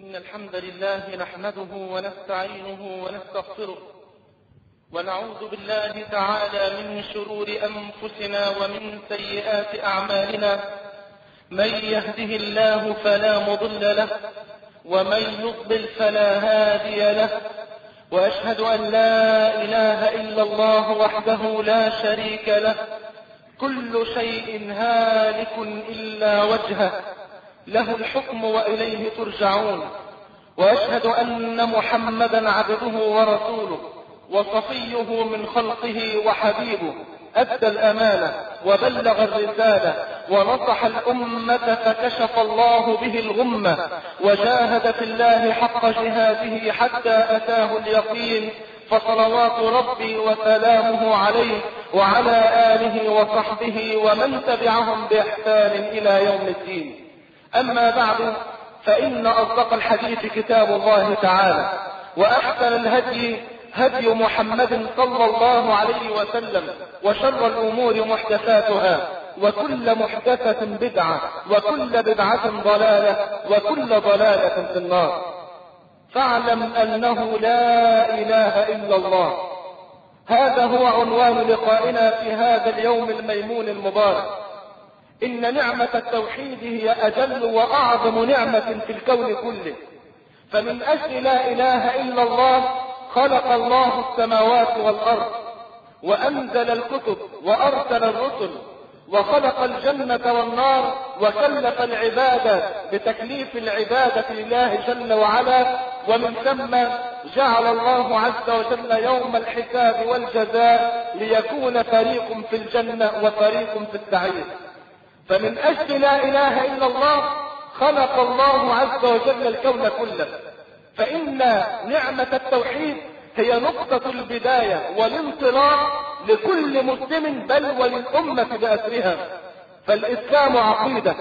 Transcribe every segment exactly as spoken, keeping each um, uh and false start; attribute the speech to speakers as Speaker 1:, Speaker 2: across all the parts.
Speaker 1: إن الحمد لله نحمده ونستعينه ونستغفره ونعوذ بالله تعالى من شرور أنفسنا ومن سيئات أعمالنا. من يهده الله فلا مضل له ومن يضلل فلا هادي له، وأشهد أن لا إله إلا الله وحده لا شريك له، كل شيء هالك إلا وجهه، له الحكم وإليه ترجعون. وأشهد أن محمدا عبده ورسوله وصفيه من خلقه وحبيبه، أدى الأمانة وبلغ الرسالة ونصح الأمة فكشف الله به الغمة، وجاهد في الله حق جهاده حتى أتاه اليقين، فصلوات ربي وسلامه عليه وعلى آله وصحبه ومن تبعهم بإحسان إلى يوم الدين. أما بعد، فإن أصدق الحديث كتاب الله تعالى، وأحسن الهدي هدي محمد صلى الله عليه وسلم، وشر الأمور محدثاتها، وكل محدثة بدعة، وكل بدعة ضلالة، وكل ضلالة في النار. فاعلم أنه لا إله إلا الله. هذا هو عنوان لقائنا في هذا اليوم الميمون المبارك. إن نعمة التوحيد هي أجل وأعظم نعمة في الكون كله، فمن أجل لا إله إلا الله خلق الله السماوات والأرض، وأنزل الكتب وأرسل الرسل، وخلق الجنة والنار، وكلف العبادة بتكليف العبادة لله جل وعلا، ومن ثم جعل الله عز وجل يوم الحساب والجزاء ليكون فريق في الجنة وفريق في السعير. فمن أجل لا إله إلا الله خلق الله عز وجل الكون كله. فإن نعمة التوحيد هي نقطة البداية والانطلاق لكل مسلم، بل وللأمة بأسرها. فالإسلام عقيدة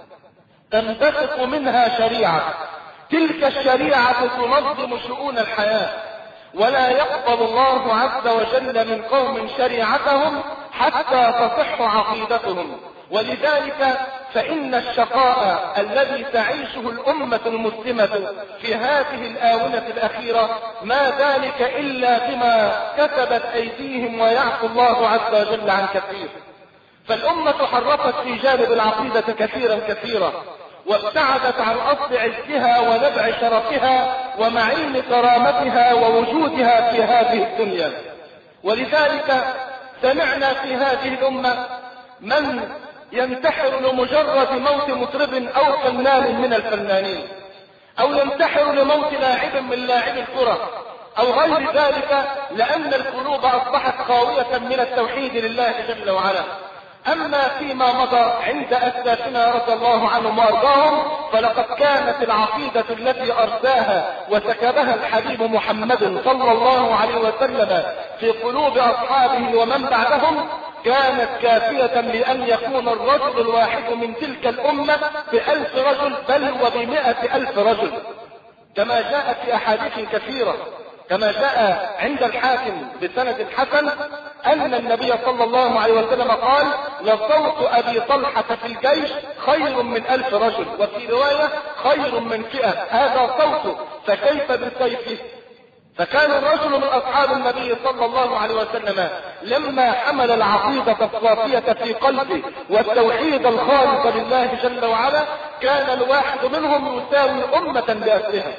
Speaker 1: تنبثق منها شريعة، تلك الشريعة تنظم شؤون الحياة، ولا يقبل الله عز وجل من قوم شريعتهم حتى تصح عقيدتهم. ولذلك فإن الشقاء الذي تعيشه الأمة المسلمة في هذه الآونة الأخيرة ما ذلك إلا بما كسبت أيديهم، ويعفو الله عز وجل عن كثير. فالأمة حرفت في جانب العقيدة كثيرا كثيرا، وابتعدت عن أصل عزها ونبع شرفها ومعين كرامتها ووجودها في هذه الدنيا. ولذلك سمعنا في هذه الأمة من ينتحر لمجرد موت مطرب أو فنان من الفنانين، أو ينتحر لموت لاعب من لاعب الكرة، أو غير ذلك، لأن القلوب أصبحت خاوية من التوحيد لله جل وعلا. أما فيما مضى عند أسلافنا رضي الله عنهم وأرضاهم، فلقد كانت العقيدة التي أرساها وسكبها الحبيب محمد صلى الله عليه وسلم في قلوب أصحابه ومن بعدهم كانت كافية لأن يكون الرجل الواحد من تلك الأمة بألف رجل، بل وبمئة ألف رجل، كما جاء في أحاديث كثيرة، كما جاء عند الحاكم بسند حسن أن النبي صلى الله عليه وسلم قال: لصوت أبي طلحة في الجيش خير من ألف رجل، وفي رواية خير من فئة. هذا صوته، فكيف بسيفه؟ فكان الرجل من أصحاب النبي صلى الله عليه وسلم لما حمل العقيدة الصافية في قلبه والتوحيد الخالص لله جل وعلا، كان الواحد منهم يساوي أمة بأسرها.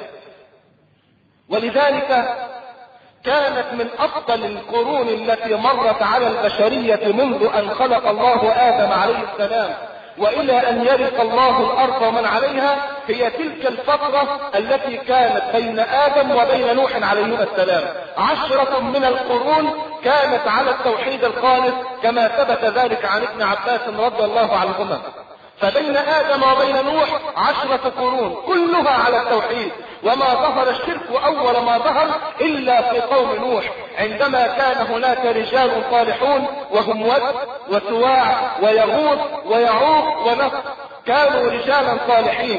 Speaker 1: ولذلك كانت من أفضل القرون التي مرت على البشرية منذ أن خلق الله آدم عليه السلام وإلى أن يرث الله الأرض ومن عليها، هي تلك الفترة التي كانت بين آدم وبين نوح عليهما السلام. عشرة من القرون كانت على التوحيد الخالص، كما ثبت ذلك عن ابن عباس رضي الله عنهما. فبين آدم وبين نوح عشرة قرون كلها على التوحيد، وما ظهر الشرك أول ما ظهر إلا في قوم نوح، عندما كان هناك رجال صالحون وهم ود وسواع ويغوث ويعوق ونصر، كانوا رجالا صالحين.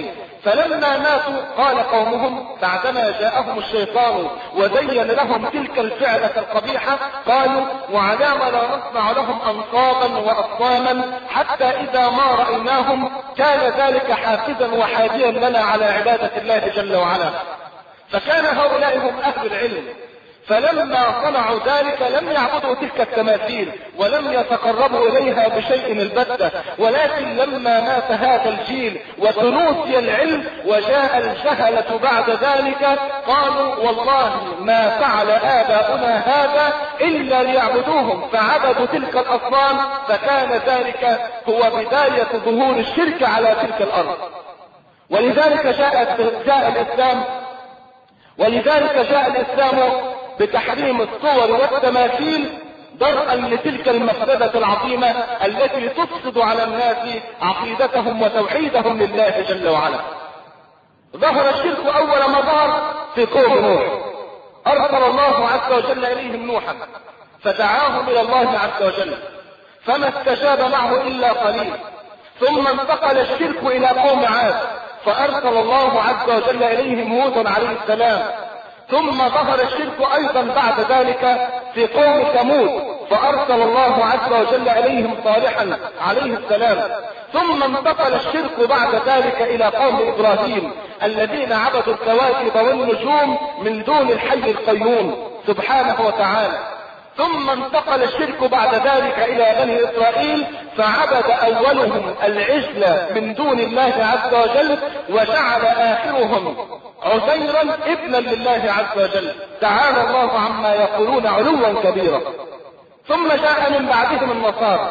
Speaker 1: فلما ماتوا قال قومهم بعدما جاءهم الشيطان وزين لهم تلك الفعلة القبيحة قالوا وعلام لا نصنع لهم أنصابا وأصناما حتى إذا ما رأيناهم كان ذلك حافزا وحاديا لنا على عبادة الله جل وعلا. فكان هؤلاء هم أهل العلم، فلما صنعوا ذلك لم يعبدوا تلك التماثيل ولم يتقربوا إليها بشيء البتة، ولكن لما مات هذا الجيل وتنوسي العلم وجاء الجهلة بعد ذلك قالوا والله ما فعل آباؤنا هذا إلا ليعبدوهم، فعبدوا تلك الأصنام، فكان ذلك هو بداية ظهور الشرك على تلك الأرض. ولذلك جاء, جاء الإسلام ولذلك جاء الإسلام بتحريم الصور والتماثيل درءا لتلك المفسدة العظيمة التي تفسد على الناس عقيدتهم وتوحيدهم لله جل وعلا. ظهر الشرك أول ما ظهر في قوم نوح، أرسل الله عز وجل إليهم نوحا فدعاهم إلى الله عز وجل فما استجاب معه إلا قليل، ثم انتقل الشرك إلى قوم عاد فأرسل الله عز وجل إليهم هود عليه السلام، ثم ظهر الشرك أيضا بعد ذلك في قوم ثمود فأرسل الله عز وجل إليهم صالحا عليه السلام، ثم انتقل الشرك بعد ذلك إلى قوم إبراهيم الذين عبدوا الكواكب والنجوم من دون الحي القيوم سبحانه وتعالى، ثم انتقل الشرك بعد ذلك إلى بني إسرائيل فعبد أولهم العجل من دون الله عز وجل وجعل آخرهم عزيرا ابنا لله عز وجل، تعالى الله عما يقولون علوا كبيرا. ثم جاء من بعدهم النصارى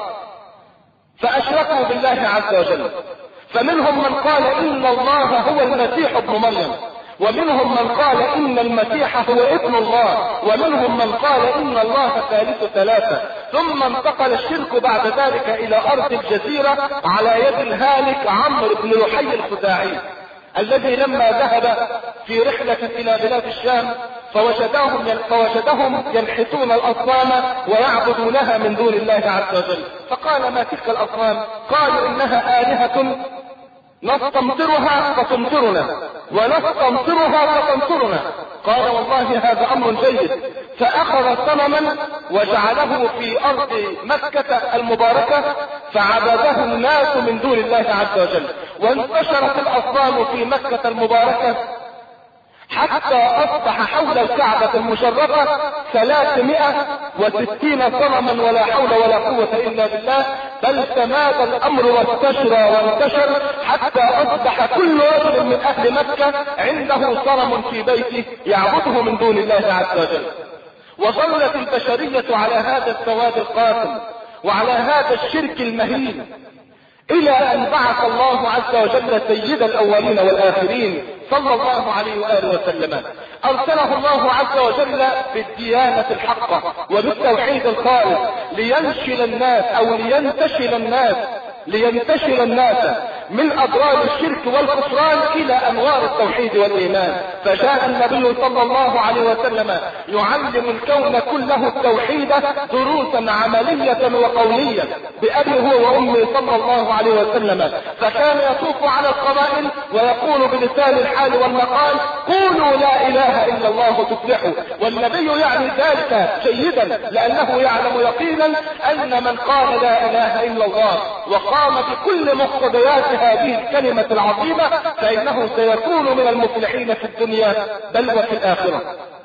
Speaker 1: فأشركوا بالله عز وجل، فمنهم من قال إن الله هو المسيح ابن مريم، ومنهم من قال إن المسيح هو ابن الله، ومنهم من قال إن الله ثالث ثلاثة. ثم انتقل الشرك بعد ذلك إلى أرض الجزيرة على يد الهالك عمرو بن لحي الخزاعي الذي لما ذهب في رحلة إلى بلاد الشام فوجدهم فوجدهم ينحتون الأصنام ويعبدونها من دون الله عز وجل، فقال ما تلك الأصنام؟ قالوا إنها آلهة نستمطرها فتمطرنا ونستمطرها فتمطرنا. قال والله هذا أمر جيد، فأخذ صنما وجعله في أرض مكة المباركة فعبده الناس من دون الله عز وجل، وانتشرت الأصنام في مكة المباركة حتى أصبح حول الكعبة المشرفة ثلاثمائة وستين صنما ولا حول ولا قوة إلا بالله، بل تمادى الأمر وانتشر وانتشر حتى أصبح كل رجل من أهل مكة عنده صنم في بيته يعبده من دون الله عز وجل. وظلت البشرية على هذا السواد القاتل وعلى هذا الشرك المهين إلى أن بعث الله عز وجل سيد الأولين والآخرين صلى الله عليه وآله وسلم، أرسله الله عز وجل بالديانة الحقة وبالتوحيد الخالص لينشل الناس أو لينتشل الناس لينتشل الناس من أضرار الشرك والخسران إلى أنوار التوحيد والإيمان. فجاء النبي صلى الله عليه وسلم يعلم الكون كله التوحيد دروسا عملية وقولية بأبي هو وأمي صلى الله عليه وسلم، فكان يطوف على القبائل ويقول بلسان الحال والمقال قولوا لا إله إلا الله تفلحوا، والنبي يعني ذلك جيدا لأنه يعلم يقينا أن من قال لا إله إلا الله وقام بكل مقتضيات هذه الكلمة العظيمة فإنه سيكون من المفلحين في الدنيا بل وفي الآخرة.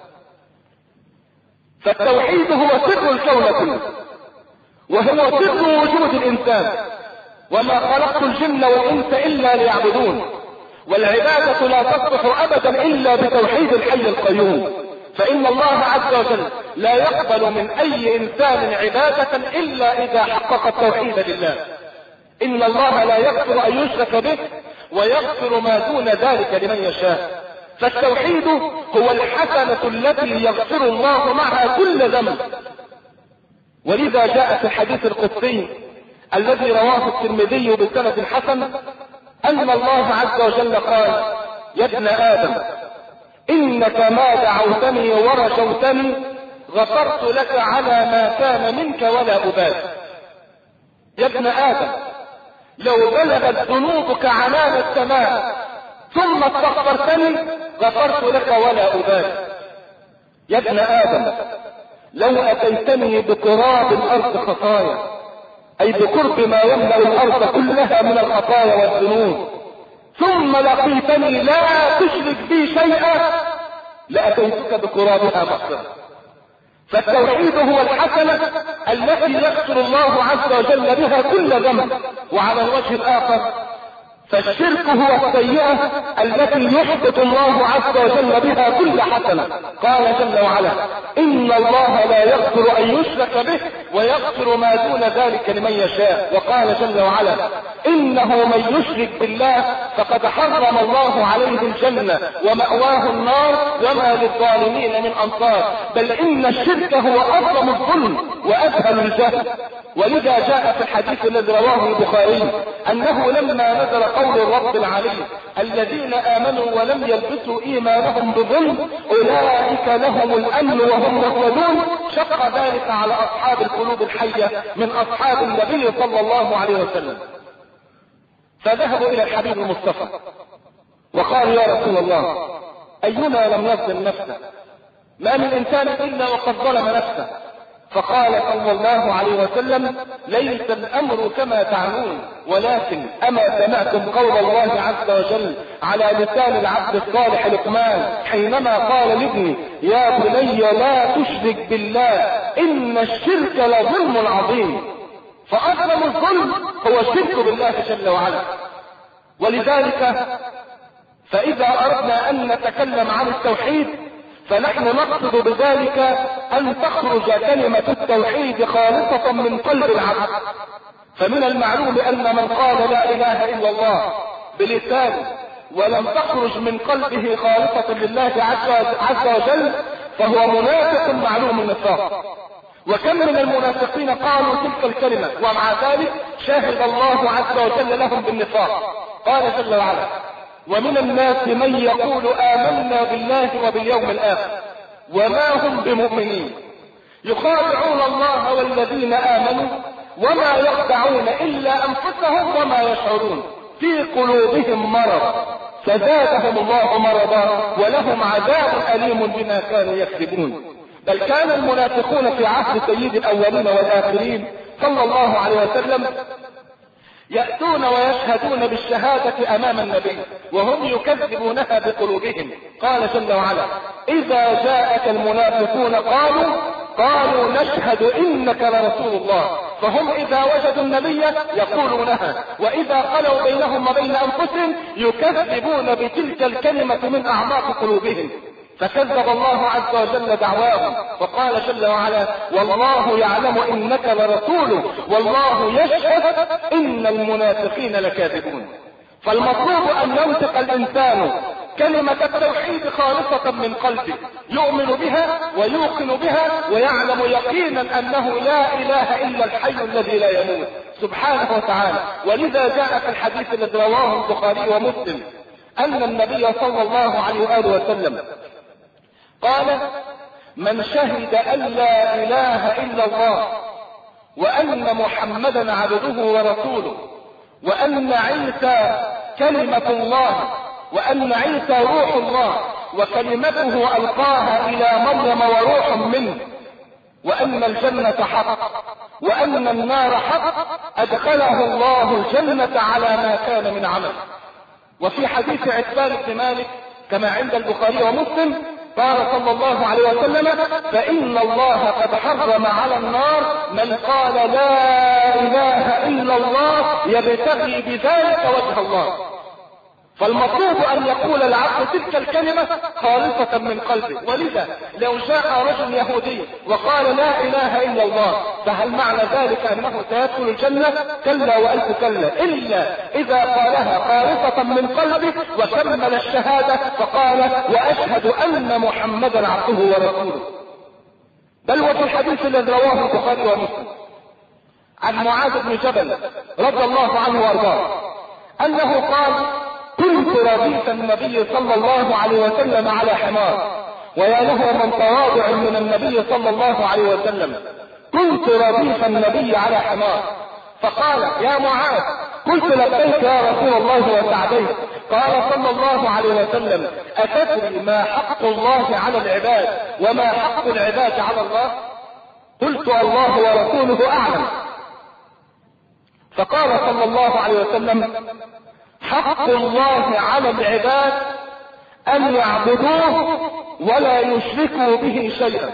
Speaker 1: فالتوحيد هو سر الكون كله، وهو سر وجود الإنسان، وما خلقت الجن والإنس إلا ليعبدون، والعبادة لا تصلح أبدا إلا بتوحيد الحي القيوم، فإن الله عز وجل لا يقبل من أي إنسان عبادة إلا إذا حقق التوحيد لله. إن الله لا يغفر أن يشرك به ويغفر ما دون ذلك لمن يشاء. فالتوحيد هو الحسنة التي يغفر الله معها كل ذنب، ولذا جاء في الحديث القدسي الذي رواه الترمذي بسند حسن أن الله عز وجل قال يا ابن آدم إنك ما دعوتني ورجوتني غفرت لك على ما كان منك ولا أبالي. يا ابن آدم لو بلغت ذنوبك عنان السماء ثم استغفرتني غفرت لك ولا أبالي. يا ابن آدم لو أتيتني بقراب الأرض خطايا، أي بقرب ما يملأ الأرض كلها من الخطايا والذنوب، ثم لقيتني لا تشرك بي شيئا، لأتيتك بقرابها مغفرة. فالتوحيد هو الحسنة التي يغفر الله عز وجل بها كل ذنب. وعلى الوجه الآخر فالشرك هو السيئة التي يحبط الله عز وجل بها كل حسنة. قال جل وعلا: إن الله لا يغفر أن يشرك به ويغفر ما دون ذلك لمن يشاء. وقال جل وعلا: إنه من يشرك بالله فقد حرم الله عليه الجنة ومأواه النار وما للظالمين من أنصار. بل إن الشرك هو أعظم الظلم وأسهل الجهل. ولذا جاء في الحديث الذي رواه البخاري أنه لما نزل قول الرب العلي: الذين آمنوا ولم يلبسوا إيمانهم بظلم أولئك لهم الأمن وهم مهتدون، شق ذلك على أصحاب القلوب الحية من أصحاب النبي صلى الله عليه وسلم، فذهبوا إلى الحبيب المصطفى وقالوا: يا رسول الله، أينا لم يظلم نفسه؟ ما من إنسان إلا وقد ظلم نفسه. فقال صلى الله عليه وسلم: ليس الأمر كما تعنون، ولكن أما سمعتم قول الله عز وجل على لسان العبد الصالح لقمان حينما قال لابنه: يا بني لا تشرك بالله إن الشرك لظلم عظيم. فأظلم الظلم هو الشرك بالله جل وعلا. ولذلك فإذا أردنا أن نتكلم عن التوحيد فنحن نقصد بذلك أن تخرج كلمة التوحيد خالصة من قلب العبد. فمن المعلوم أن من قال لا إله إلا الله بلسانه ولم تخرج من قلبه خالصة لله عز وجل فهو منافق معلوم النفاق. وكم من المنافقين قالوا تلك الكلمة ومع ذلك شهد الله عز وجل لهم بالنفاق. قال جل وعلا: ومن الناس من يقول آمنا بالله وباليوم الآخر وما هم بمؤمنين يخادعون الله والذين آمنوا وما يخدعون إلا أنفسهم وما يشعرون في قلوبهم مرض فزادهم الله مرضا ولهم عذاب أليم بما كانوا يكذبون. بل كان المنافقون في عهد سيد الأولين والآخرين صلى الله عليه وسلم يأتون ويشهدون بالشهادة أمام النبي وهم يكذبونها بقلوبهم. قال جل وعلا: إذا جاءك المنافقون قالوا قالوا نشهد إنك لرسول الله. فهم إذا وجدوا النبي يقولونها، وإذا خلوا بينهم وبين أنفسهم يكذبون بتلك الكلمة من أعماق قلوبهم. فكذب الله عز وجل دعواهم وقال جل وعلا: والله يعلم إنك لرسوله والله يشهد إن المنافقين لكاذبون. فالمطلوب أن ينطق الإنسان كلمة التوحيد خالصة من قلبه يؤمن بها ويوقن بها ويعلم يقينا أنه لا إله إلا الحي الذي لا يموت سبحانه وتعالى. ولذا جاء في الحديث الذي رواه البخاري ومسلم أن النبي صلى الله عليه وآله وسلم قال: من شهد أن لا إله إلا الله وأن محمدا عبده ورسوله وأن عيسى كلمة الله وأن عيسى روح الله وكلمته ألقاها إلى مريم وروح منه وأن الجنة حق وأن النار حق أدخله الله الجنة على ما كان من عمل. وفي حديث عتبان بن مالك كما عند البخاري ومسلم قال صلى الله عليه وسلم: فإن الله قد حرم على النار من قال لا إله إلا الله يبتغي بذلك وجه الله. فالمطلوب أن يقول العبد تلك الكلمة خالصة من قلبه. ولذا لو جاء رجل يهودي وقال لا إله إلا الله فهل معنى ذلك أنه سيدخل الجنة؟ كلا وألف كلا، إلا إذا قالها خالصة من قلبه وكمل الشهادة فقال: وأشهد أن محمدا عبده ورسوله. بل وفي الحديث الذي رواه البخاري ومسلم عن معاذ بن جبل رضي الله عنه وارضاه أنه قال: كنت رديف النبي صلى الله عليه وسلم على حمار. ويا له من تواضع من النبي صلى الله عليه وسلم. كنت رديف النبي على حمار فقال: يا معاذ قلت لبيك يا رسول الله وسعديك. قال صلى الله عليه وسلم أتدري ما حق الله على العباد وما حق العباد على الله؟ قلت الله ورسوله أعلم. فقال صلى الله عليه وسلم حق الله على العباد أن يعبدوه ولا يشركوا به شيئا،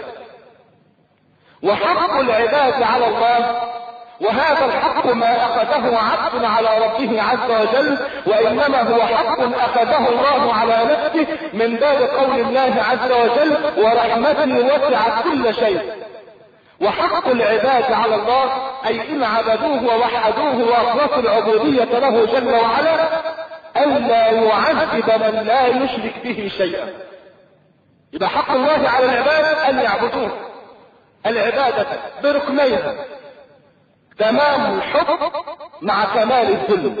Speaker 1: وحق العباد على الله، وهذا الحق ما أخذه عبد على ربه عز وجل، وإنما هو حق أخذه الله على نفسه من باب قول الله عز وجل ورحمته وسعت كل شيء. وحق العباد على الله أي إن عبدوه ووحدوه وأخلصوا العبودية له جل وعلا أن لا يعذب من لا يشرك به شيئا. يبقى حق الله على العباد أن يعبدوه العبادة بركنيها، تمام الحب مع كمال الذل،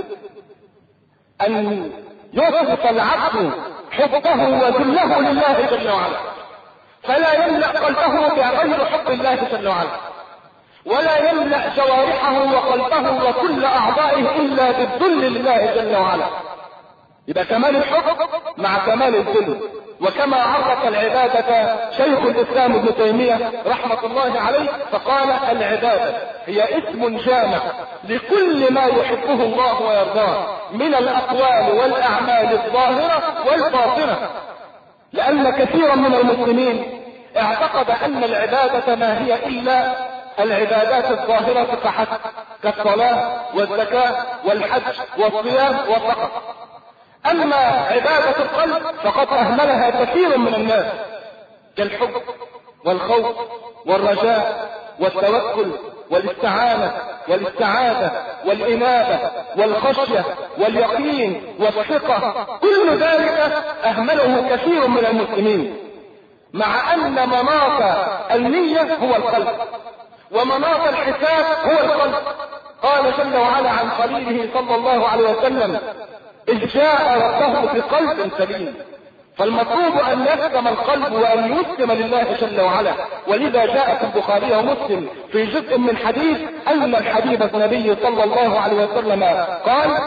Speaker 1: أن يصف العبد حبه وذله لله جل وعلا، فلا يملأ قلبه بغير حب الله جل وعلا، ولا يملأ جوارحه وقلبه وكل أعضائه إلا بالذل لله جل وعلا. يبقى كمال الحب مع كمال الذل. وكما عرف العبادة شيخ الإسلام ابن تيمية رحمة الله عليه فقال العبادة هي اسم جامع لكل ما يحبه الله ويرضاه من الأقوال والأعمال الظاهرة والباطنة، لأن كثيرا من المسلمين اعتقد أن العبادة ما هي إلا العبادات الظاهرة فحسب، كالصلاة والزكاة والحج والصيام والفقر. أما عبادة القلب فقد أهملها كثير من الناس، كالحب والخوف والرجاء والتوكل والاستعانة والاستعاذة والإنابة والخشية واليقين والثقة، كل ذلك أهمله كثير من المسلمين، مع أن مناط النية هو القلب ومناط الحساب هو القلب. قال جل وعلا عن خليله صلى الله عليه وسلم إذ جاء ربه بقلب سليم. فالمطلوب أن يسلم القلب وأن يسلم لله جل وعلا، ولذا جاء في البخاري ومسلم في جزء من حديث أن الحبيب النبي صلى الله عليه وسلم قال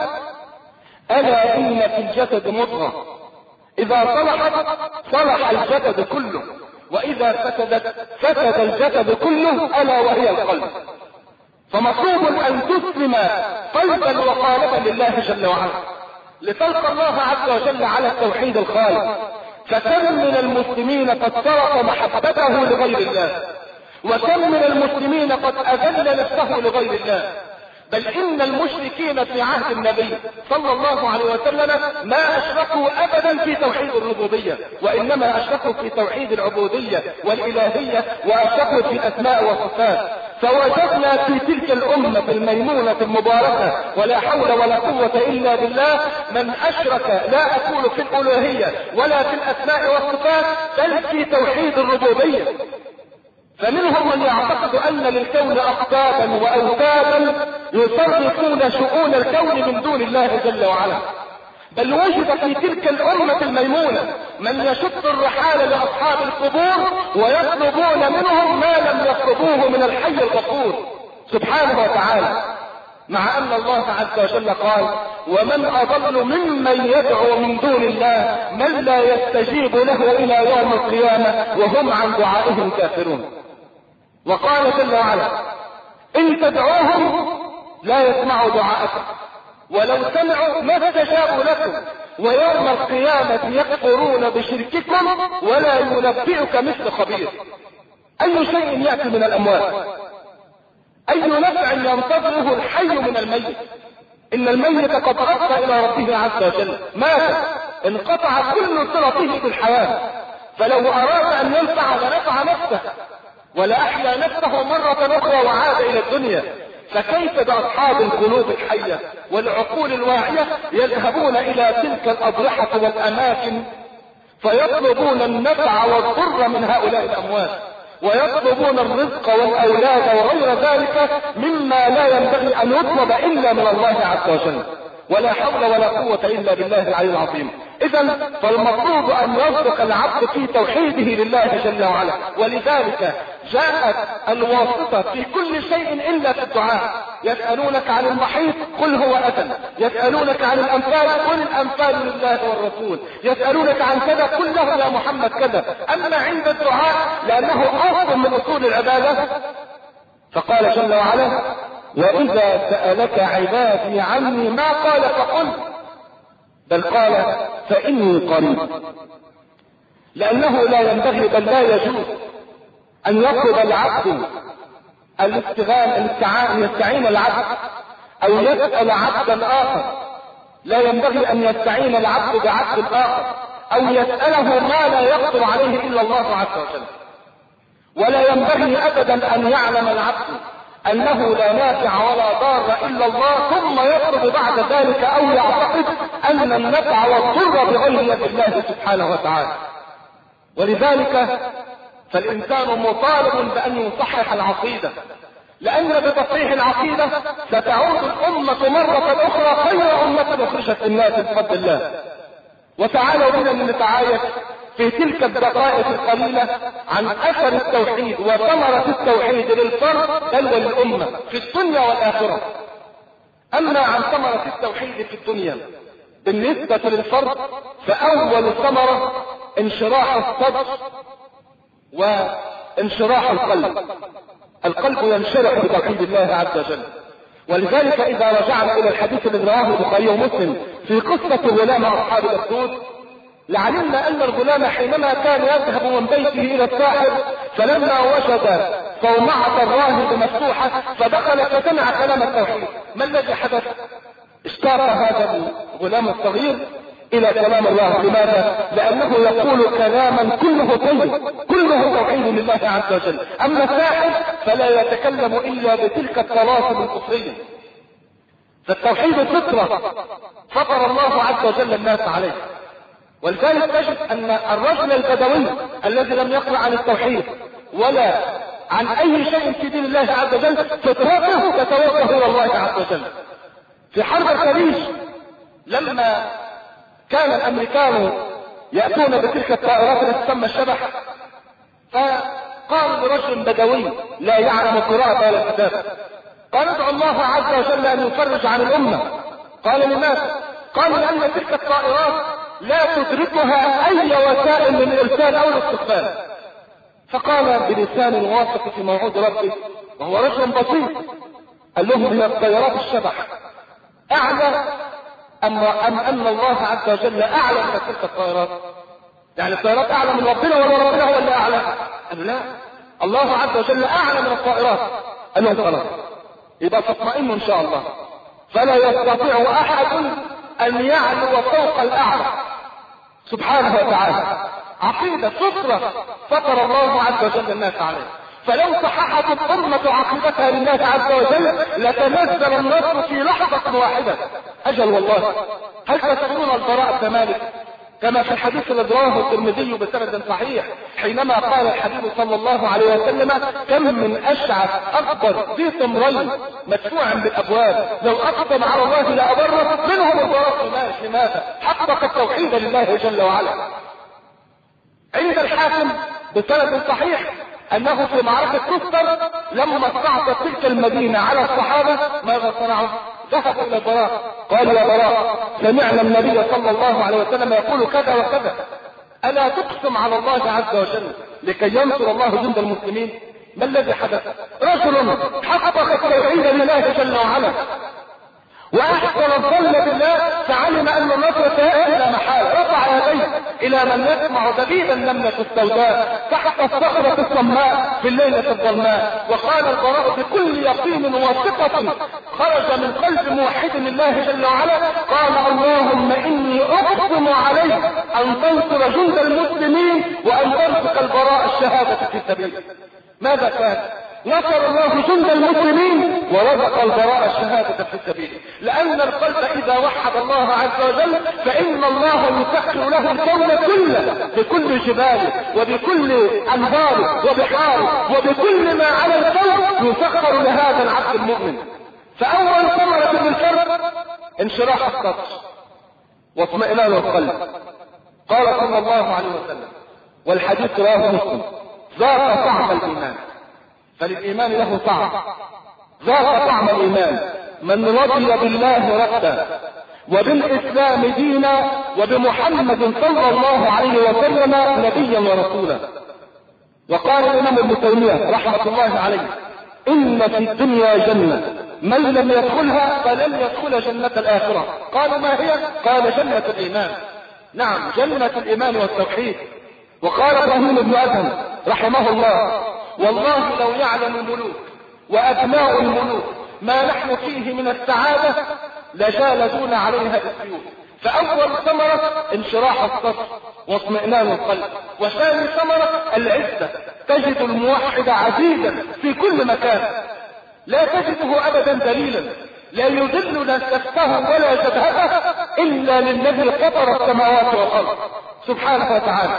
Speaker 1: ألا إن في الجسد مضغة إذا صلحت صلح الجسد كله، وإذا فسدت فسد الجسد كله، ألا وهي القلب. فمطلوب أن تسلم قلبا وقالبا لله جل وعلا لتلقى الله عز وجل على التوحيد الخالص. فكم من المسلمين قد صرف محبته لغير الله، وكم من المسلمين قد أذل نفسه لغير الله. بل إن المشركين في عهد النبي صلى الله عليه وسلم ما أشركوا أبدا في توحيد الربوبية، وإنما أشركوا في توحيد العبودية والإلهية، وأشركوا في الأسماء والصفات. فوجدنا في تلك الأمة الميمونة المباركة ولا حول ولا قوة إلا بالله من أشرك، لا أقول في الألوهية ولا في الأسماء والصفات، بل في توحيد الربوبية. فمنهم من يعتقد أن للكون أقطابا وأوتادا يصرفون شؤون الكون من دون الله جل وعلا. بل وجد في تلك الأمة الميمونة من يشد الرحال لأصحاب القبور ويطلبون منهم ما لم يطلبوه من الحي الغفور سبحانه وتعالى، مع أن الله عز وجل قال ومن أضل ممن يدعو من دون الله من لا يستجيب له إلى يوم القيامة وهم عن دعائهم كافرون. وقال جل وعلا إن تدعوهم لا يسمعوا دعاءكم ولو سمعوا ما استجابوا لكم ويوم القيامة يكفرون بشرككم ولا ينبئك مثل خبير. أي شيء يأتي من الأموات، أي نفع ينتظره الحي من الميت. إن الميت قد أفضى إلى ربه عز وجل، مات، انقطع كل صلته بالحياة، فلو أراد أن ينفع لنفع نفسه ولا أحيا نفسه مرة أخرى وعاد إلى الدنيا. فكيف بأصحاب القلوب الحية والعقول الواعية يذهبون إلى تلك الأضرحة والأماكن فيطلبون النفع والضر من هؤلاء الأموات، ويطلبون الرزق والأولاد وغير ذلك مما لا ينبغي أن يطلب إلا من الله عز وجل، ولا حول ولا قوة إلا بالله العلي العظيم. إذن فالمطلوب أن يصدق العبد في توحيده لله جل وعلا، ولذلك جاءت الواسطة في كل شيء إلا في الدعاء. يسألونك عن المحيط قل هو أذن. يسألونك عن الأنفال قل الأنفال لله والرسول. يسألونك عن كذا قل له يا محمد كذا. أما عند الدعاء لأنه أصل من أصول العبادة فقال جل وعلا وإذا سألك عبادي عني ما قال فقل بل قال فإني قريب، لأنه لا ينبغي بل لا يجوز أن يطلب العبد الاستغاثة الاستعانة يستعين العبد أو يسأل عبدا آخر. لا ينبغي أن يستعين العبد بعبد آخر أو يسأله ما لا يقدر عليه إلا الله عز وجل. ولا ينبغي أبدا أن يعلم العبد أنه لا نافع ولا ضار إلا الله ثم يطلب بعد ذلك أو يعتقد أن النفع والضر بغير يد الله سبحانه وتعالى. ولذلك فالإنسان مطالب بأن يصحح العقيدة، لأن بتصحيح العقيدة ستعود الأمة مرة أخرى خير أمة أخرجت الناس بفضل الله. وتعالوا بنا نتعايش في تلك الدقائق القليلة عن أثر التوحيد وثمرة التوحيد للفرد بل وللأمة في الدنيا والآخرة. أما عن ثمرة التوحيد في الدنيا بالنسبة للفرد فأول ثمرة انشراح الصدر وانشراح القلب. القلب ينشرح بتوحيد الله عز وجل. ولذلك إذا رجعنا إلى الحديث الذي رواه البخاري ومسلم في قصة الغلام أصحاب الأخدود لعلمنا أن الغلام حينما كان يذهب من بيته إلى الساحر فلما وجد صومعة الراهب مفتوحة فدخل فسمع كلام التوحيد. ما الذي حدث؟ اشتاق هذا الغلام الصغير إلى كلام الله. لماذا؟ لأنه يقول كلاما كله طيب كله توحيد لله عز وجل. أما الساحر فلا يتكلم إلا بتلك الطلاسم الكفرية. فالتوحيد فطرة فطر الله عز وجل الناس عليه. ولذلك تجد أن الرجل البدوي الذي لم يقرأ عن التوحيد ولا عن أي شيء في دين الله عز وجل فطرته تتوجه إلى الله عز وجل. في حرب الخليج لما كان الأمريكان يأتون بتلك الطائرات التي تسمى الشبح فقال لرجل بدوي لا يعلم قراءة ولا كتابة قال ادعو الله عز وجل أن يفرج عن الأمة. قال لماذا؟ قال لأن تلك الطائرات لا تدركها أي وسائل من الإرسال أو الاستقبال. فقال بلسان واثق في موعود ربه وهو رجل بسيط قال لهم هي الطائرات الشبح أعلى أم, أم أن الله عز وجل أعلى من تلك الطائرات؟ يعني الطائرات أعلى من ربنا ولا ربنا ولا أعلى؟ قالوا لا الله عز وجل أعلى من الطائرات. قال لهم خلاص يبقى تطمئنوا إن شاء الله فلا يستطيع أحد أن يعلو فوق الأعلى سبحانه وتعالى. عقيدة فطرة فطر الله عز وجل الناس عليه. فلو صححت الأمة عقيدتها لله عز وجل لتنزل النصر في لحظة واحدة. أجل والله. هل تذكرون البراء بن مالك كما في الحديث الذي رواه الترمذي بسند صحيح حينما قال الحبيب صلى الله عليه وسلم كم من أشعث أكبر ذي ثمرين مدفوع بالأبواب لو أقدم على الله لأبره منهم البراء بن مالك. لماذا؟ حقق التوحيد لله جل وعلا. عند الحاكم بسند صحيح أنه في معركة كسر لما استعطت تلك المدينة على الصحابة ماذا صنعوا؟ ذهبوا إلى براء قالوا يا براء سمعنا النبي صلى الله عليه وسلم يقول كذا وكذا ألا تقسم على الله عز وجل لكي ينصر الله جند المسلمين؟ ما الذي حدث؟ رجل حقق التوحيد لله جل وعلا وأحسن الظن بالله فعلم أن النصر سيأتي لا محالة. رفع يديه إلى من يسمع دبيب النملة السوداء تحت الصخرة الصماء في الليلة الظلماء وقال البراء بكل يقين وثقة خرج من قلب موحد الله جل وعلا قال اللهم إني أقسم عليك أن تنصر جند المسلمين وأن ترزق البراء الشهادة في سبيلك. ماذا كان؟ نصر الله جند المسلمين ورزق البراء الشهادة في سبيله. لأن القلب إذا وحد الله عز وجل فإن الله يسخر له الكون كله بكل جباله وبكل أنهاره وبحاره وبكل ما على الكون يسخر لهذا العبد المؤمن. فأول ثمرة للفرد انشراح الصدر واطمئنان القلب. قال صلى الله عليه وسلم والحديث رواه مسلم ذاق طعم الإيمان. فللإيمان له طعم ذاق طعم الإيمان
Speaker 2: من رضي بالله ربا وبالإسلام دينا وبمحمد صلى الله عليه وسلم نبيا ورسولا. وقال الإمام ابن تيمية رحمة الله عليه: إن في الدنيا جنة من لم يدخلها فلن يدخل جنة الآخرة. قال: ما هي؟ قال: جنة الإيمان. نعم، جنة الإيمان والتوحيد. وقال إبراهيم بن أدهم رحمه الله: والله لو يعلم الملوك وأبناء الملوك ما نحن فيه من السعادة لجالدون عليها بالسيوف. فأول ثمرة انشراح الصدر واطمئنان القلب، وثاني ثمرة العزة. تجد الموحد عزيزا في كل مكان، لا تجده أبدا ذليلا، لا يذل لا سفته ولا جبهته إلا للذي فطر السماوات والأرض سبحانه وتعالى.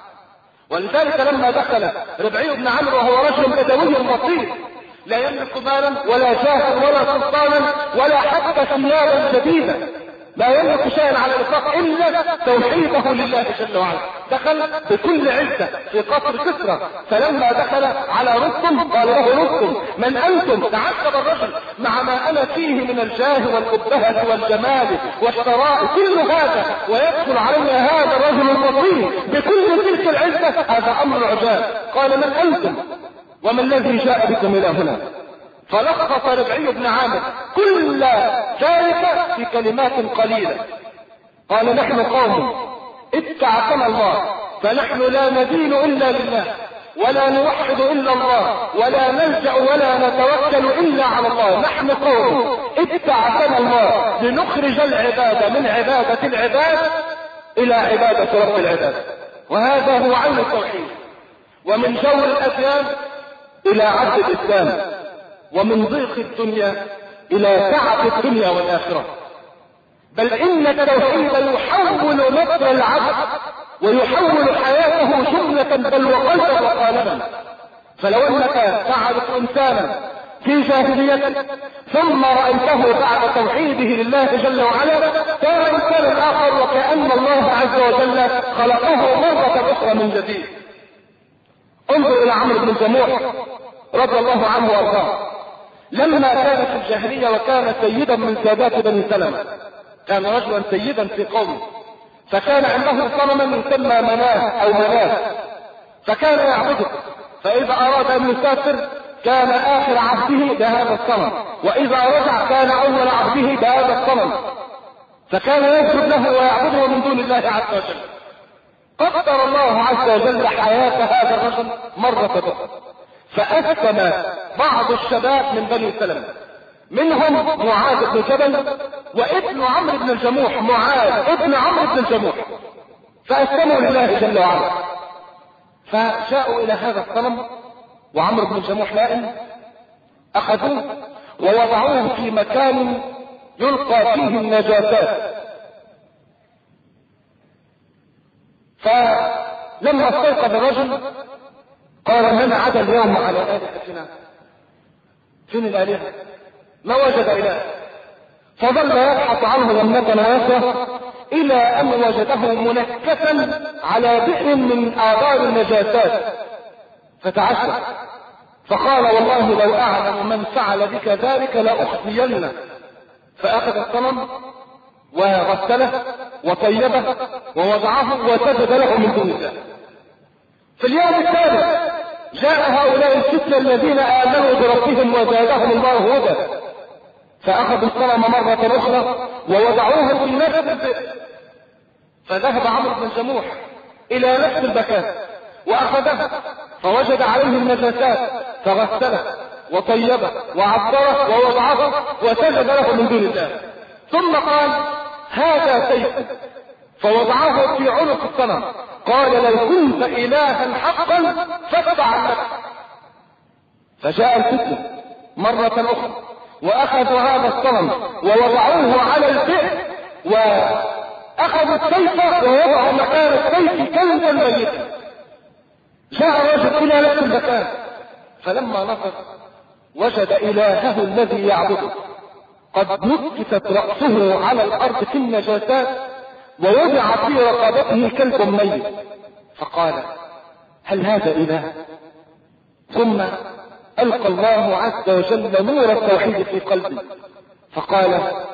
Speaker 2: ولذلك لما دخل ربعي بن عمرو وهو رجل بدوي بسيط لا يملك مالا ولا جاها ولا سلطانا ولا حتى ثيابا جديدة، لا يملك شيئا على الإطلاق إلا توحيده لله جل وعلا. دخل بكل عزة في قصر كسرى، فلما دخل على رستم قال له رستم: من أنتم؟ تعجب الرجل: مع ما أنا فيه من الجاه والأبهة والجمال والثراء كل هذا ويدخل علي هذا الرجل البسيط بكل تلك العزة؟ هذا أمر عجاب. قال: من أنتم وما الذي جاء بكم إلى هنا؟ فلخص ربعي بن عامر كل ذلك في كلمات قليلة. قال: نحن قوم ابتعثنا الله، فنحن لا ندين إلا لله، ولا نوحد إلا الله، ولا نلجأ ولا نتوكل إلا على الله. نحن قوم ابتعثنا الله لنخرج العبادة من عبادة العباد إلى عبادة رب العباد. وهذا هو عين التوحيد. ومن جور الأديان إلى عبد الإسلام، ومن ضيق الدنيا إلى تعب الدنيا والآخرة. بل إن التوحيد يحول مصر العبد ويحول حياته جملة بل وقلبا وقالبا. فلو أنك تعرف إنسانا في جاهلية ثم رأيته بعد توحيده لله جل وعلا ترى إنسان آخر وكأن الله عز وجل خلقه مرة أخرى من جديد. انظر إلى عمرو بن الجموح رضي الله عنه وارضاه. لما كان في الجاهلية وكان سيدا من سادات بني سلمة، كان رجلا سيدا في قومه، فكان عنده صنما يسمى مناه أو مناه، فكان يعبده. فإذا أراد أن يسافر كان آخر عهده بهذا الصنم، وإذا رجع كان أول عهده بهذا الصنم، فكان يسجد له ويعبده من دون الله عز وجل. قدر الله عز وجل حياة هذا الرجل مرة أخرى، فأسلم بعض الشباب من بني سلمة، منهم معاذ بن جبل وابن عمرو بن الجموح، معاذ ابن عمرو بن الجموح، فأسلموا لله جل وعلا. فجاءوا إلى هذا الصنم وعمرو بن الجموح نائم، أخذوه ووضعوه في مكان يلقى فيه النجاسات. فلما استيقظ الرجل قال: من عدا اليوم على آلهتنا؟ فين الآلهة؟ ما وجد إله. فظل يبحث عنه يمنة ويسرة إلى أن وجده منكسا على بئر من آبار النجاسات، فتعجب فقال: والله لو أعلم من فعل بك ذلك لأخزينه. فأخذ الصنم وغسله وطيبه ووضعه وسجد له من دون الله. في اليوم الثالث جاء هؤلاء الفتية الذين آمنوا بربهم وزادهم الله هدى، فأخذوا الصنم مرة أخرى ووضعوه في نفس البئر. فذهب عمرو بن الجموح إلى نفس المكان وأخذه فوجد عليه النجاسات، فغسله وطيبه وعطره ووضعه وسجد له من دون الله. ثم قال: هذا سيف، فوضعه في عنق الصنم. قال: لو كنت إلها حقا فاقطع عنك. فجاء الفتنة مرة أخرى وأخذوا هذا الصنم ووضعوه على البئر، وأخذوا السيف ووضعوا مكان السيف كنزا ميتا. جاء الرجل إلى نفس المكان، فلما نظر وجد إلهه الذي يعبده قد نكست رأسه على الأرض في النجاسات ووضع في رقبته كلب ميت. فقال: هل هذا إله؟ ثم ألقى الله عز وجل نور التوحيد في قلبه، فقال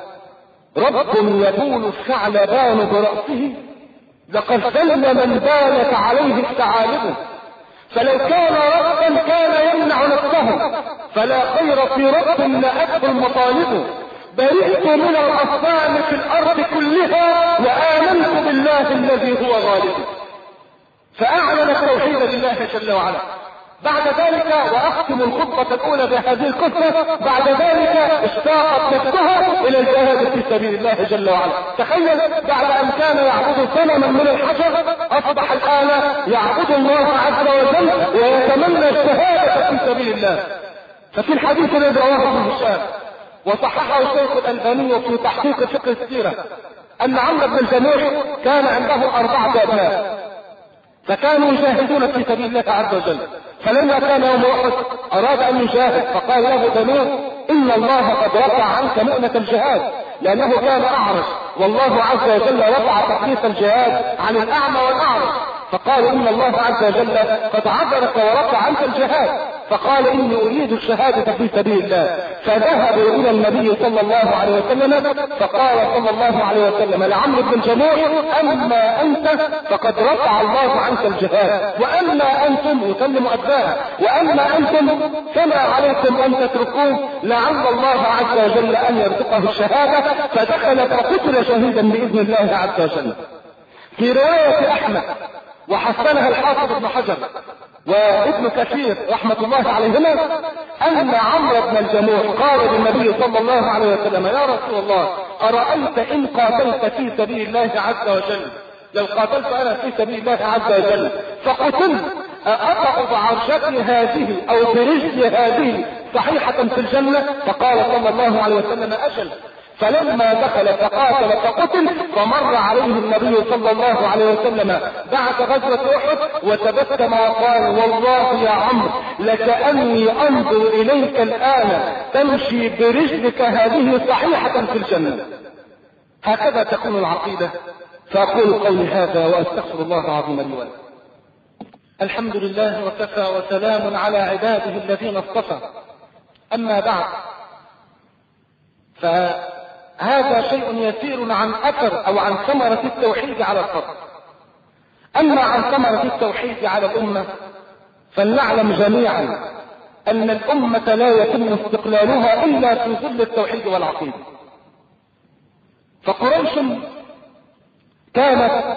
Speaker 2: رب يبول الثعلبان برأسه لقد ذل من بالت عليه الثعالب، فلو كان ربا كان يمنع نفسه، فلا خير في رب لأته المطالب. برئت من الأصنام في الأرض كلها وآمنت بالله الذي هو غالب. فأعلن التوحيد لله جل وعلا. بعد ذلك وأختم الخطبة الأولى بهذه القصة، بعد ذلك اشتاقت نفسها إلى الجهاد في سبيل الله جل وعلا. تخيل بعد أن كان يعبد صنما من الحجر أصبح الآن يعبد الله عز وجل ويتمنى الشهادة في سبيل الله. ففي الحديث الذي رواه ابن هشام وصححه الشيخ الألباني في تحقيق فقه السيرة أن عمرو بن الجموح كان عنده أربعة أبناء، فكانوا يجاهدون في سبيل الله عز وجل. فلما كان يوم احد اراد ان يجاهد فقال له بنوه ان الله قد رفع عنك مؤنة الجهاد، لانه كان اعرج والله عز وجل رفع تكليف الجهاد عن الاعمى والاعرج. فقال ان الله عز وجل قد عذرك ورفع عنك الجهاد. فقال اني اريد الشهادة في سبيل الله. فذهبوا الى النبي صلى الله عليه وسلم فقال صلى الله عليه وسلم لعمرو بن جموح اما انت فقد رفع الله عنك الجهاد، واما انتم يسلم ابناء، واما انتم فما عليكم ان تتركوه لعل الله عز وجل ان يرزقه الشهادة. فدخل فقتل شهيدا باذن الله عز وجل. في رواية احمد وحسنها الحافظ ابن حجر وابن كثير رحمة الله عليهما ان عمرو بن الجموح قال للنبي صلى الله عليه وسلم يا رسول الله أرأيت إن قاتلت في سبيل الله عز وجل، لو قاتلت أنا في سبيل الله عز وجل فقتلت أقطع بعرشتي هذه أو برجلي هذه صحيحة في الجنة؟ فقال صلى الله عليه وسلم أجل. فلما دخل فقاتل فقتل فمر عليه النبي صلى الله عليه وسلم بعد غزوة احد وتبسم وقال والله يا عمرو لكأني انظر اليك الان تمشي برجلك هذه صحيحة في الجنة. هكذا تكون العقيدة. فاقول قولي هذا واستغفر الله العظيم لي ولكم.
Speaker 1: الحمد لله وكفى وسلام على عباده الذين اصطفى. اما بعد، ف هذا شيء يسير عن أثر أو عن ثمرة التوحيد على الفرد. أما عن ثمرة التوحيد على الأمة فلنعلم جميعا أن الأمة لا يتم استقلالها إلا في ظل التوحيد والعقيدة. فقريش كانت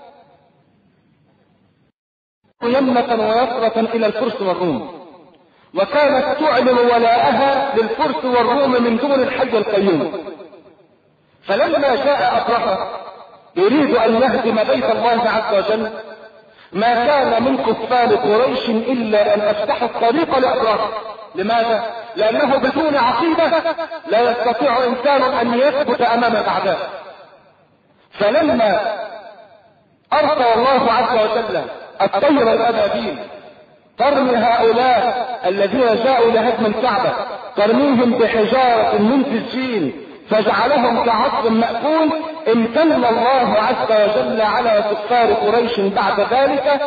Speaker 1: يمنة ويسرة إلى الفرس والروم، وكانت تعلن ولاءها للفرس والروم من دون الحي القيوم. فلما جاء أبرهة يريد أن يهدم بيت الله عز وجل ما كان من كفار قريش إلا أن أفتح الطريق لأبرهة. لماذا؟ لأنه بدون عقيدة لا يستطيع إنسان أن يثبت أمام الأعداء. فلما أرسل الله عز وجل الطير الأبابيل ترمي هؤلاء الذين جاءوا لهدم الكعبة ترميهم بحجارة من سجيل فجعلهم كعصف مأكول، امتن الله عز وجل على كفار قريش بعد ذلك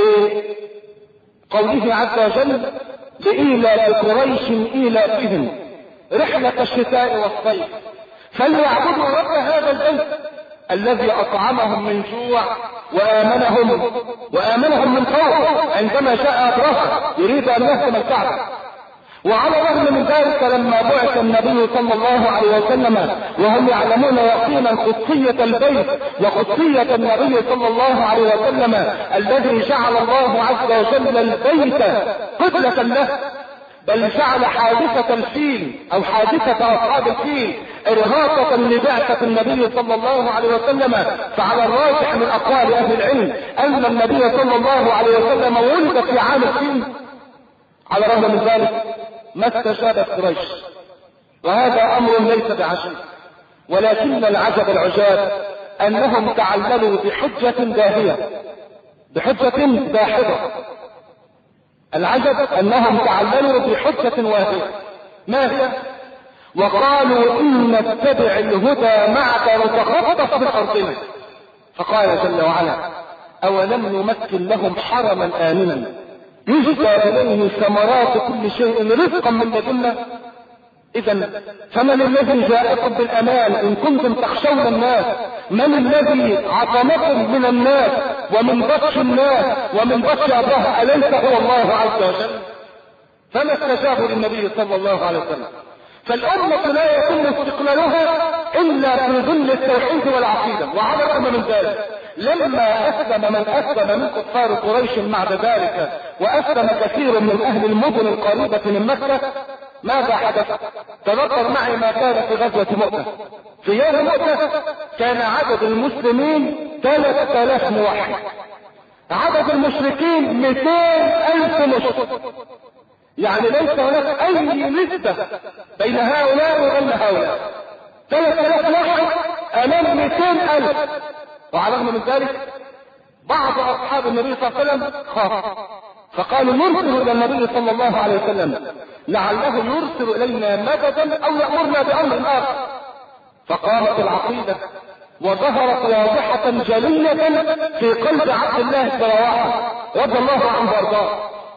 Speaker 1: بقوله عز وجل لإيلاف قريش إيلافهم رحلة الشتاء والصيف فليعبدوا رب هذا البيت الذي أطعمهم من جوع وآمنهم وآمنهم من خوف. عندما جاء أبرهة يريد أن يهدم الكعبة، وعلى الرغم من ذلك لما بعث النبي صلى الله عليه وسلم وهم يعلمون يقينا قدسية البيت وقدسية النبي صلى الله عليه وسلم الذي جعل الله عز وجل البيت قبلة له، بل جعل حادثة الفيل او حادثة اصحاب الفيل ارهاصة لبعثة النبي صلى الله عليه وسلم. فعلى الراجح من اقوال اهل العلم ان النبي صلى الله عليه وسلم ولد في عام الفيل. على الرغم من ذلك ما استجابت قريش، وهذا امر ليس بعجيب، ولكن العجب العجاب انهم تعللوا بحجة داهية بحجة داحضة. العجب انهم تعللوا بحجة واهية. ما هي؟ وقالوا ان نتبع الهدى معك نتخطف من ارضنا. فقال جل وعلا اولم نمكن لهم حرما امنا يجبى اليه ثمرات كل شيء رزقا من لدنا
Speaker 2: إذا فمن الذي جاءكم بالأمان إن كنتم تخشون الناس؟ من الذي عصمكم من الناس ومن بطش الناس ومن بطش الله؟ أليس هو الله عز وجل؟ فما استجابوا للنبي صلى الله عليه وسلم. فالأمة لا يتم استقلالها إلا في ظل التوحيد والعقيدة. وعلى الرغم من ذلك لما أسلم من أسلم من كفار قريش بعد ذلك وأسلم كثير من أهل المدن القريبة من مكة، ماذا حدث؟ تذكر معي ما كان في غزوة مؤتة. في يوم مؤتة كان عدد المسلمين ثلاثة آلاف موحد، عدد المشركين مئتين ألف مشرك. يعني ليس هناك أي نسبة بين هؤلاء وبين هؤلاء. ثلاثة آلاف واحد أمام مئتين ألف. وعلى الرغم من ذلك بعض أصحاب النبي صلى الله عليه وسلم خاف، فقالوا نرسل إلى النبي صلى الله عليه وسلم لعله يرسل إلينا مددا أو يأمرنا بأمر آخر. فقامت العقيدة وظهرت واضحة جلية في قلب عبد الله بن رواحة رضي الله عنه وارضاه،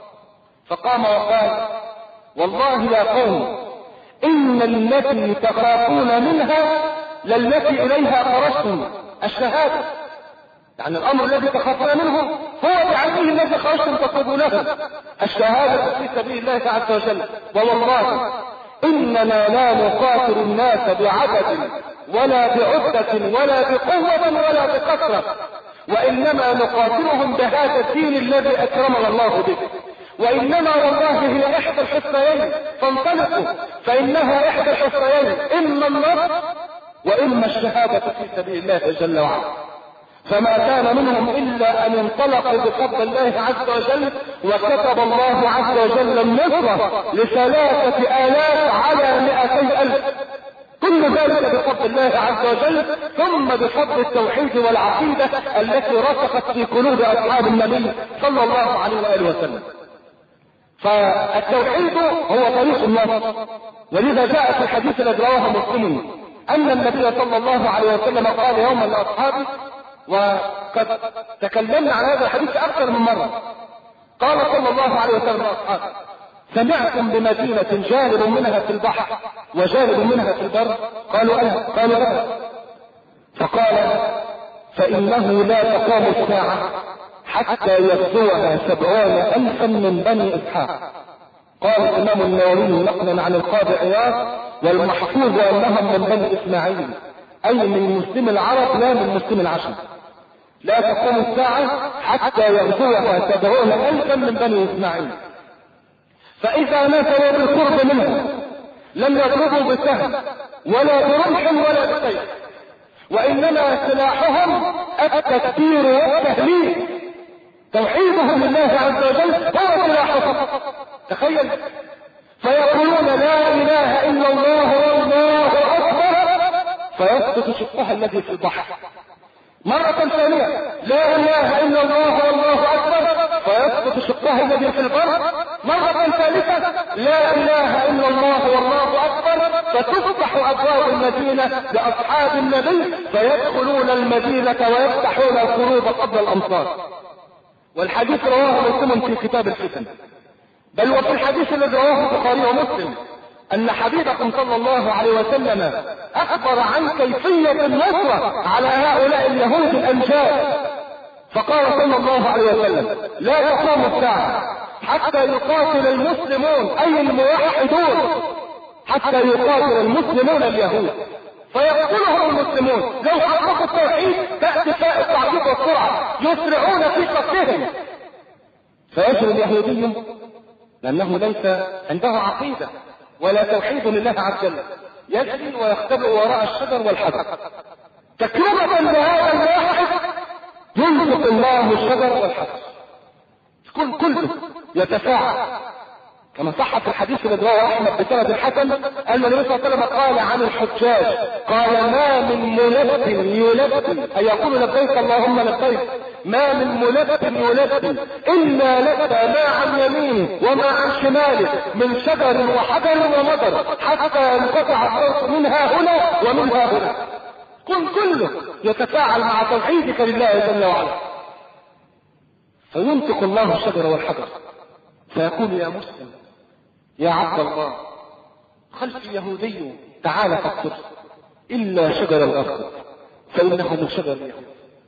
Speaker 2: فقام وقال والله يا قوم إن التي تخافون منها للتي إليها خرجتم، الشهادة. يعني الأمر الذي تخافون منه هو بعينه الذي خرجتم تطلبونه، الشهادة في سبيل الله عز وجل. ووالله إننا لا نقاتل الناس بعدد ولا بعدة ولا بقوة ولا بكثرة، وإنما نقاتلهم بهذا الدين الذي أكرمنا الله به. وإنما والله هي إحدى الحسنيين، فانطلقوا فإنها إحدى الحسنيين، إما النصر وإما الشهادة في سبيل الله جل وعلا. فما كان منهم إلا أن انطلقوا بفضل الله عز وجل، وكتب الله عز وجل النصرة لثلاثة آلاف على مئتي ألف. كل ذلك بفضل الله عز وجل، ثم بفضل التوحيد والعقيدة التي رسخت في قلوب أصحاب النبي صلى الله عليه وآله وسلم. فالتوحيد هو طريق النصر. ولذا جاء في الحديث الذي رواه مسلم أن النبي صلى الله عليه وسلم قال يوما لأصحابه، وقد تكلمنا عن هذا الحديث أكثر من مرة، قال صلى الله عليه وسلم لأصحابه سمعتم بمدينة جانب منها في البحر وجانب منها في البر؟ قالوا ألا. قالوا ألا. فقال فإنه لا تقام الساعة حتى يغزوها سبعون ألفا من بني إسحاق. قال الإمام النووي نقلا عن القاضي عياض والمحفوظ أنهم من بني إسماعيل، أي من مسلم العرب لا من مسلم العشب. لا تقوم الساعة حتى يغزوها سبعون ألفا من بني إسماعيل، فإذا نزلوا بالقرب منه لم يضربوا بسهم ولا برمح ولا بسيف، وإنما سلاحهم التكبير والتهليل. توحيدهم لله عز وجل هو سلاحهم. تخيل، فيقولون لا إله إلا الله والله أكبر، فيسقط شقها الذي في البحر. مرة ثانية لا إله إلا الله والله أكبر، فيسقط شقها الذي في البر. مرة ثالثة لا إله إلا الله والله أكبر، فتفتح أبواب المدينة لأصحاب النبي فيدخلون المدينة ويفتحون القلوب قبل الأمصار. والحديث رواه مسلم في كتاب الفتن. بل وفي الحديث الذي رواه البخاري ومسلم أن حبيبكم صلى الله عليه وسلم أخبر عن كيفية النصرة على هؤلاء اليهود الأنجاد، فقال صلى الله عليه وسلم لا تقوم الساعة حتى يقاتل المسلمون أي الموحدون، حتى يقاتل المسلمون اليهود فيقتلهم المسلمون. لو حققوا التوحيد تأتي فاء التعقيد والسرعة يسرعون في قتلهم، فيجري اليهودي لأنه ليس عنده عقيدة ولا توحيد لله عز وجل يجري ويختبئ وراء الشجر والحجر. تكرمة لهذا الواحد ينطق الله الشجر والحجر، كل كله يتفاعل كما صح في الحديث الذي رواه احمد بسند الحسن ان النبي صلى الله عليه وسلم قال عن الحجاج قال ما من ملب يلب اي يقول لبيك اللهم لبيك، ما من ملب يلب الا لبى ما عن يمينه وما عن شماله من شجر وحجر ومطر حتى ينقطع الصوت منها هنا ومنها هنا. كن كله يتفاعل مع توحيدك لله جل وعلا. فينطق الله الشجر والحجر فيقول يا مسلم يا عبد الله خلفي يهودي تعال فاقتل إلا شجر الأرض فإنه من شجر اليهود،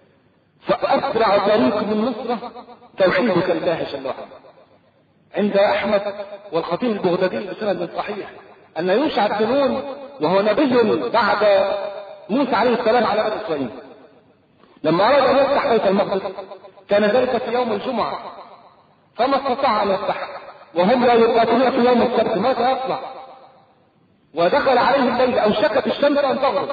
Speaker 2: فأسرع طريق من مصر توحيدك لله جل وعلا. عند أحمد والخطيب البغدادي بسند صحيح أن يوشع بن نون وهو نبي بعد موسى عليه السلام على بني إسرائيل لما أراد أن يفتح بيت المقدس كان ذلك في يوم الجمعة فما استطاع أن يفتح وهم لا يقاتلون في يوم السبت، ماذا يصنع؟ ودخل عليه الليل أو شكت الشمس أن تغرب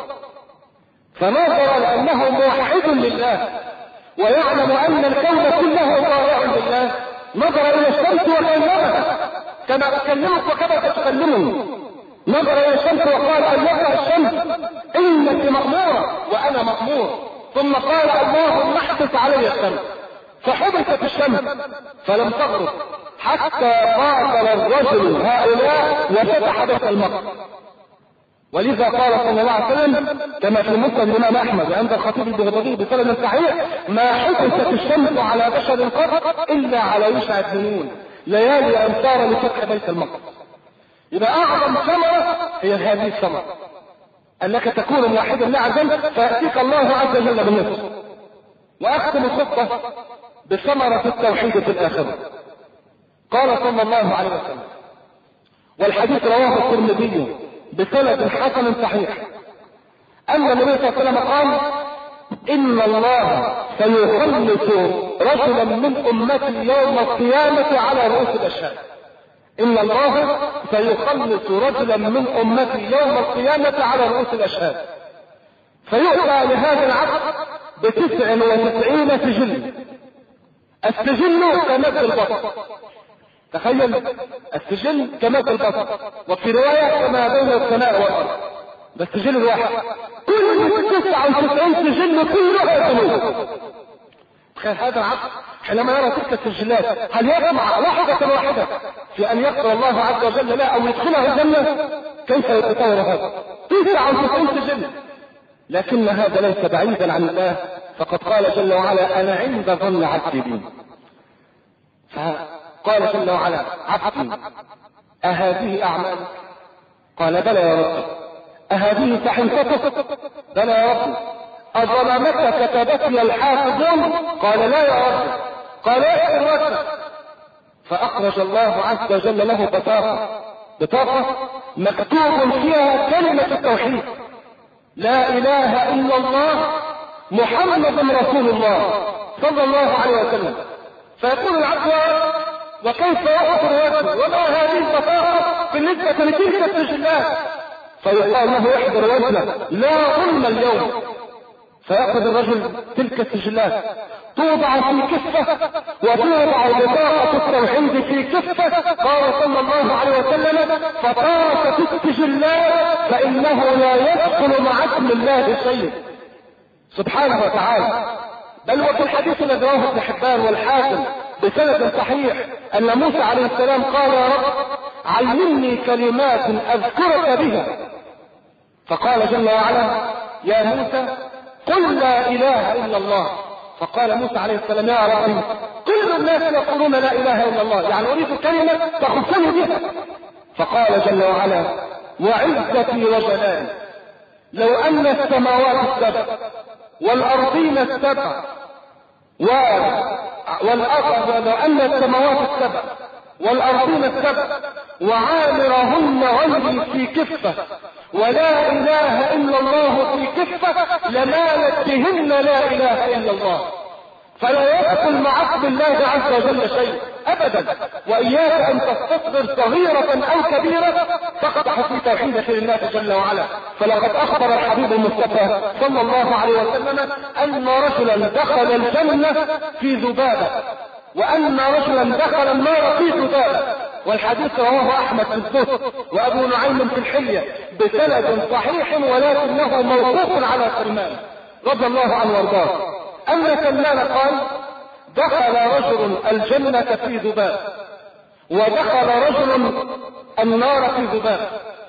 Speaker 2: فنظر لأنه موحد لله ويعلم أن الكون كله طائع لله، نظر إلى الشمس وكلمها كما أكلمك وكما تتكلمني، نظر إلى الشمس وقال أيها الشمس إنك مأمورة وأنا مأمور، ثم قال اللهم احبس علي الشمس فحبست الشمس فلم تغرب حتى قاتل الرجل هؤلاء وفتح بيت المقدس. ولذا قال صلى الله عليه وسلم كما في مسند الإمام أحمد عند الخطيب البغدادي بسند صحيح ما حبست الشمس على بشر قط إلا على يوشع بن نون ليالي أمطار لفتح بيت المقدس. يبقى أعظم ثمرة هي هذه الثمرة أنك تكون موحدا لله عز وجل فيأتيك الله عز وجل بالنصر. وأختم الخطبة بثمرة التوحيد في الآخرة. قال صلى الله عليه وسلم والحديث رواه الترمذي بسند حسن صحيح أن النبي صلى الله عليه وسلم قال إن الله سيخلص رجلا من أمتي يوم القيامة على رؤوس الأشهاد. إن الله سيخلص رجلا من أمتي يوم القيامة على رؤوس الأشهاد فيؤتى لهذا العبد بتسع وتسعين سجل. السجل كمد البصر، تخيل السجل كمد البصر، وفي رواية كما بين السماء والأرض. ده السجل الواحد كل تسعة وتسعين سجل كلها ذنوب. تخيل هذا العبد حينما يرى تلك السجلات هل يطمع لحظة واحدة في أن يغفر الله عز وجل له أو يدخله الجنة؟ كيف يتصور هذا؟ تسعة وتسعين سجل، لكن هذا ليس بعيدا عن الله، فقد قال جل وعلا أنا عند ظن عبدي بي. فقال جل وعلا عبدي أهذه أعمالك؟ قال بلى يا رب. أهذه صحيفتك؟ بلى يا رب. أظلمتك كتبتي الحافظون؟ قال لا يا رب. قال اغفر لك. فأخرج الله عز وجل له بطاقة بطاقة مكتوب فيها كلمة التوحيد لا إله إلا الله محمد رسول الله صلى الله عليه وسلم. فيقول العبد وكيف يغفر وجهه وما هذه البطاقة بالنسبة لتلك السجلات؟ فيقال له احضر وجهك لا ظلم اليوم. فيأخذ الرجل تلك السجلات توضع في كفة وتوضع بطاقة التوحيد في كفة. قال صلى الله عليه وسلم فطارت السجلات فإنه لا يدخل مع اسم الله شيء سبحانه وتعالى. بل وفي الحديث الذي رواه ابن حبان والحاكم بسند صحيح أن موسى عليه السلام قال يا رب علمني كلمات أذكرك بها. فقال جل وعلا يا موسى قل لا إله إلا الله. فقال موسى عليه السلام يا رب كل الناس يقولون لا إله إلا الله، يعني أريد كلمة تخصني بها. فقال جل وعلا وعزتي وجلالي لو أن السماوات السبع والأرضين السبع والأرض لو أن السماوات السبع والأرضين السبع وعامرهن غيري في كفة ولا إله إلا الله في كفة لمالت بهن لا إله إلا الله. فلا يدخل مع اسم الله عز وجل شيء أبدا. وإياك أن تستصغر صغيرة أو كبيرة تقطع في توحيدك لله جل وعلا. فلقد أخبر الحبيب المصطفى صلى الله عليه وسلم أن رجلا دخل الجنة في ذبابة وأن رجلا دخل النار في ذبابة. والحديث رواه أحمد في الزهد وأبو نعيم في الحلية بسند صحيح ولكنه موقوف على سلمان رضي الله عنه وارضاه أن سلمان قال دخل رجل الجنة في ذباب ودخل رجل النار في ذباب.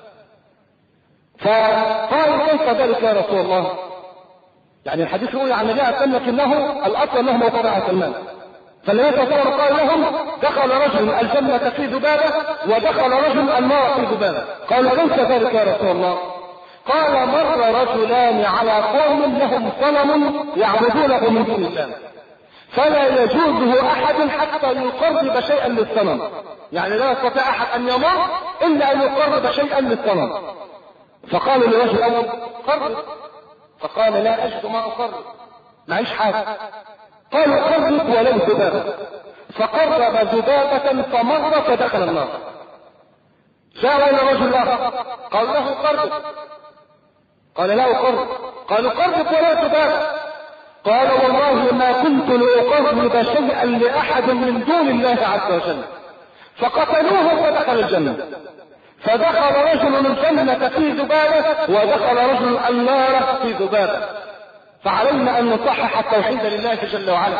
Speaker 2: فقال كيف ذلك يا رسول الله؟ يعني الحديث يقول عن النبي عليه السلام لكنه الأصل أنه موقوف على سلمان. فالنبي صلى الله عليه وسلم قال لهم دخل رجل الجنة في ذبابة ودخل رجل النار في ذبابة. قال ليس ذلك يا رسول الله. قال مر رجلان على قوم لهم صنم يعبدونه من دون الله فلا يجوزه احد حتى يقرب شيئا للصنم، يعني لا يستطيع احد ان يمر الا ان يقرب شيئا للصنم. فقالوا للرجل الاول قرب، فقال لا اجد ما اقرب، معيش حاجه. قالوا قرب ولو ذبابه، فقرب ذبابه فمر فدخل النار. جاء الى رجل اخر قال له قرب، قال لا اقرب. قالوا قرب ولا ذبابه، قال والله ما كنت لأقرب شيئا لأحد من دون الله عز وجل. فقتلوه فدخل الجنة. فدخل رجل الجنة في ذبابة ودخل رجل النار في ذبابة. فعلينا أن نصحح التوحيد لله جل وعلا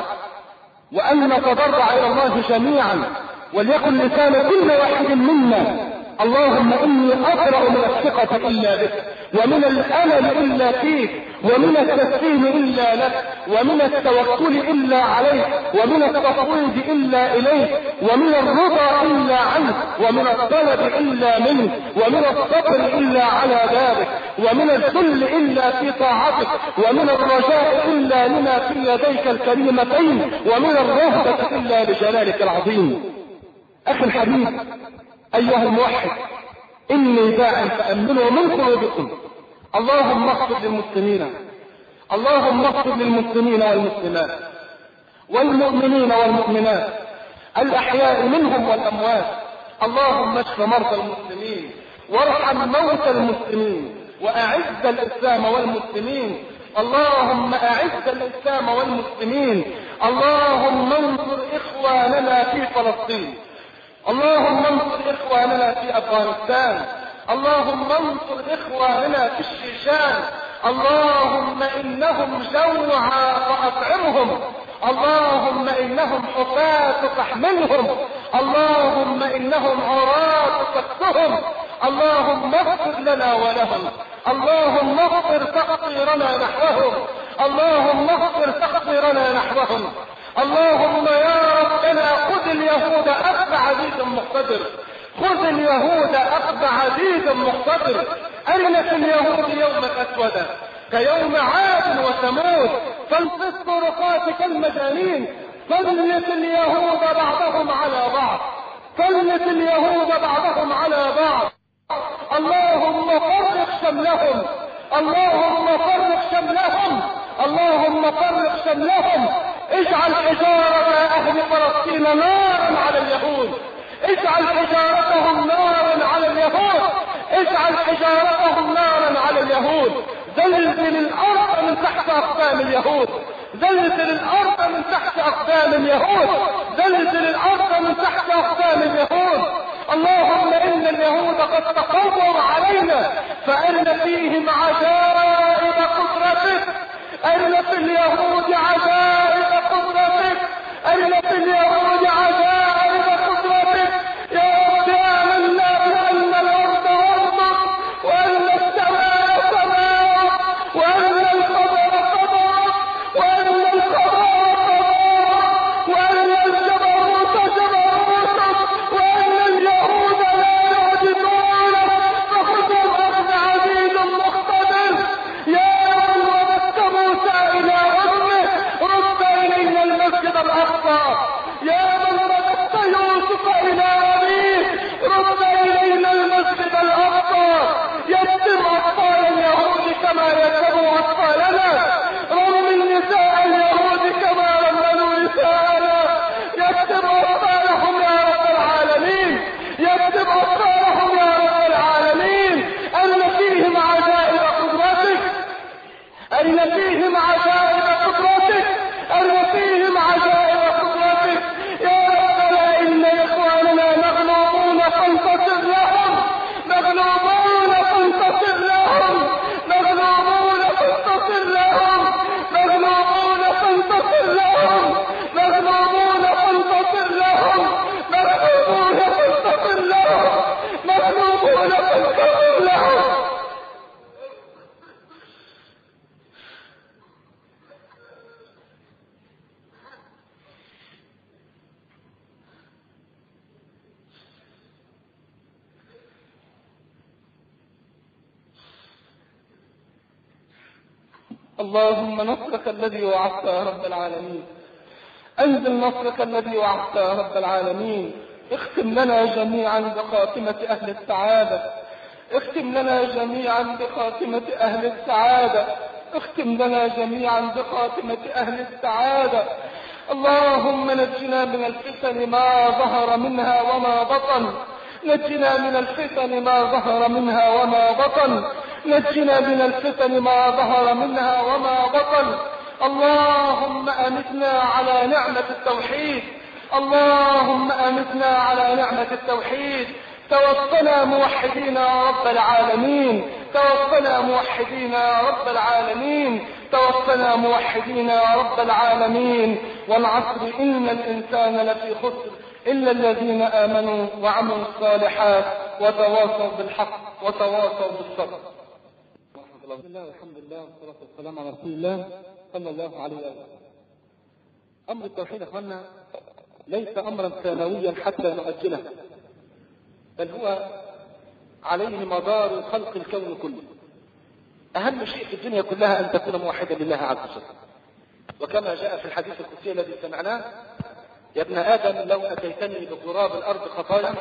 Speaker 2: وأن نتضرع إلى الله جميعا، وليكن لسان كل واحد منا اللهم إني أبرأ من الثقة إلا بك، ومن الأمل إلا فيك، ومن التسليم إلا لك، ومن التوكل إلا عليك، ومن التفويض إلا إليك، ومن الرضا إلا عنك، ومن الطلب إلا منك، ومن الصبر إلا على بابك، ومن الذل إلا في طاعتك، ومن الرجاء إلا لما في يديك الكريمتين، ومن الرهبة إلا لجلالك العظيم. أخي الحبيب أيها الموحد، إني داع فأمنوا من قلوبكم. اللهم اغفر للمسلمين، اللهم اغفر للمسلمين والمسلمات والمؤمنين والمؤمنات الأحياء منهم والأموات. اللهم اشف مرضى المسلمين وارحم موتى المسلمين وأعز الإسلام والمسلمين. اللهم أعز الإسلام والمسلمين. اللهم انصر إخواننا في فلسطين، اللهم انصر إخواننا في أفغانستان، اللهم انصر إخواننا في الشيشان. اللهم إنهم جوعى فأطعمهم، اللهم إنهم حفاة فاحملهم، اللهم إنهم عراة فاكسهم. اللهم اغفر لنا ولهم، اللهم اغفر تقصيرنا نحوهم، اللهم اغفر تقصيرنا نحوهم. اللهم يا ربنا خذ اليهود أخذ عزيز مقتدر، خذ اليهود أخذ عزيز مقتدر. أرنا في اليهود يوما أسودا كيوم عاد وثمود، فانصت طرقات كالمجانين. سلت اليهود بعضهم على بعض، سلت اليهود بعضهم على بعض. اللهم فرق شملهم، اللهم فرق شملهم، اللهم فرق شملهم. اجعل حجارة أهل فلسطين نارا على اليهود، اجعل حجارتهم نارا على اليهود، اجعل حجارتهم نارا على اليهود. زلزل الأرض من تحت أقدام اليهود، زلزل الأرض من تحت أقدام اليهود، زلزل الأرض من تحت أقدام اليهود. اللهم إن اليهود قد تقووا علينا، فأرنا فيهم عجائب قدرتك، أرنا في اليهود عجائب قدرتك، أرنا في اليهود عجائب قدرتك. يا رب آمنا بأن الأرض أرضك، وأن السماء سماءك، وأن القدر قدرك، وأن القضاء قضاءك، وأن الجبروت جبروتك، وأن اليهود لا يعجزونك. فخذ الأخذ عزيز مقتدر. يا من رددت موسى إلى أمه رد
Speaker 1: اللهم نصرك الذي وعدت يا رب العالمين، أنزل نصرك الذي وعدت يا رب العالمين. اختم لنا جميعا بخاتمة أهل السعادة، اختم لنا جميعا بخاتمة أهل السعادة، اختم لنا جميعا بخاتمة أهل السعادة. اللهم نجنا من الفتن ما ظهر منها وما بطن، نجنا من الفتن ما ظهر منها وما بطن، نجنا من الفتن ما ظهر منها وما بطن. اللهم أمتنا على نعمة التوحيد، اللهم أمتنا على نعمة التوحيد. توفنا موحدين يا رب العالمين، توفنا موحدين يا رب العالمين، توفنا موحدين يا رب العالمين. والعصر إن الإنسان لفي خسر إلا الذين آمنوا وعملوا الصالحات وتواصوا بالحق وتواصوا بالصبر. بسم الله والحمد لله والصلاة والسلام على رسول الله صلى الله عليه وسلم. أمر التوحيد أخوانا ليس أمرا ثانويا حتى نؤجله، بل هو عليه مدار خلق الكون كله. أهم شيء في الدنيا كلها أن تكون موحدا لله عز وجل، وكما جاء في الحديث القدسي الذي سمعناه: يا ابن آدم لو أتيتني بقراب الأرض خطايا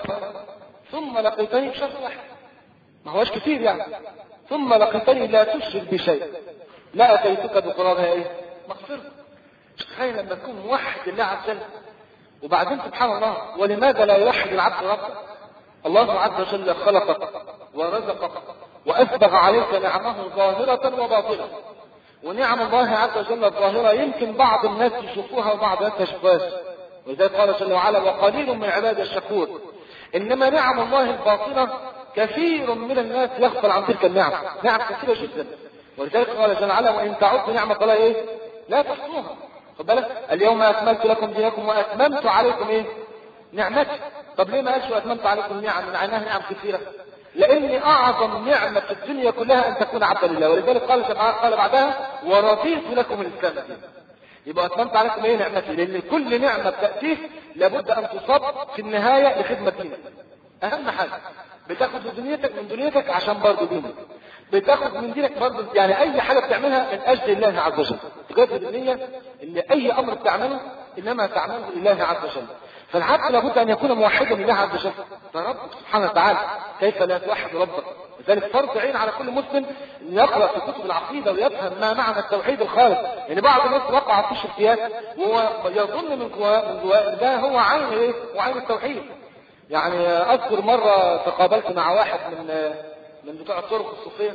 Speaker 1: ثم لقيتني بشر واحد، ما هوش كثير يعني، ثم لقيتني لا تشرك بشيء لا أتيتك بقرابها إيه؟ مغفرة. تخيل لما تكون موحد لله عز وجل. وبعدين سبحان الله، ولماذا لا يوحد العبد ربه؟ الله عز وجل خلقك ورزقك وأسبغ عليك نعمه ظاهرة وباطنة، ونعم الله عز وجل الظاهرة يمكن بعض الناس يشوفوها وبعض الناس ما يشوفوهاش، ولذلك قال جل وعلا: وقليل من عباد الشكور. إنما نعم الله الباطنة كثير من الناس يغفل عن تلك النعم، نعم كثيرة جدا. ولذلك قال جل وعلا: وإن تعدوا نعمة الله إيه؟ لا تحصوها. خد بالك: اليوم أكملت لكم دينكم وأتممت عليكم إيه؟ نعمتي. طب ليه ما قالش وأتممت عليكم نعم؟ من عينها نعم كثيرة. لأن أعظم نعمة في الدنيا كلها أن تكون عبدا لله، ولذلك قال قال بعدها: ورضيت لكم الإسلام دينا. يبقى أتممت عليكم إيه؟ نعمتي. لأن كل نعمة بتأتيه لابد أن تصب في النهاية لخدمة دينك. أهم حاجة بتاخد من دنيتك من دنيتك عشان برضه دينك، بتاخد من دينك برضه، يعني أي حاجة بتعملها من أجل الله عز وجل. تجدد النية إن أي أمر بتعمله إنما تعمله لله عز وجل. فالعبد لابد أن يكون موحدا لله عز وجل، فربك سبحانه وتعالى كيف لا توحد ربك؟ لذلك فرض عين على كل مسلم أن يقرأ في كتب العقيدة ويفهم ما معنى التوحيد الخالص. يعني بعض الناس وقع في الشركيات وهو يظن من جواه من جواه ده هو عين إيه؟ وعين التوحيد. يعني أذكر مرة تقابلت مع واحد من من بتوع الطرق الصوفية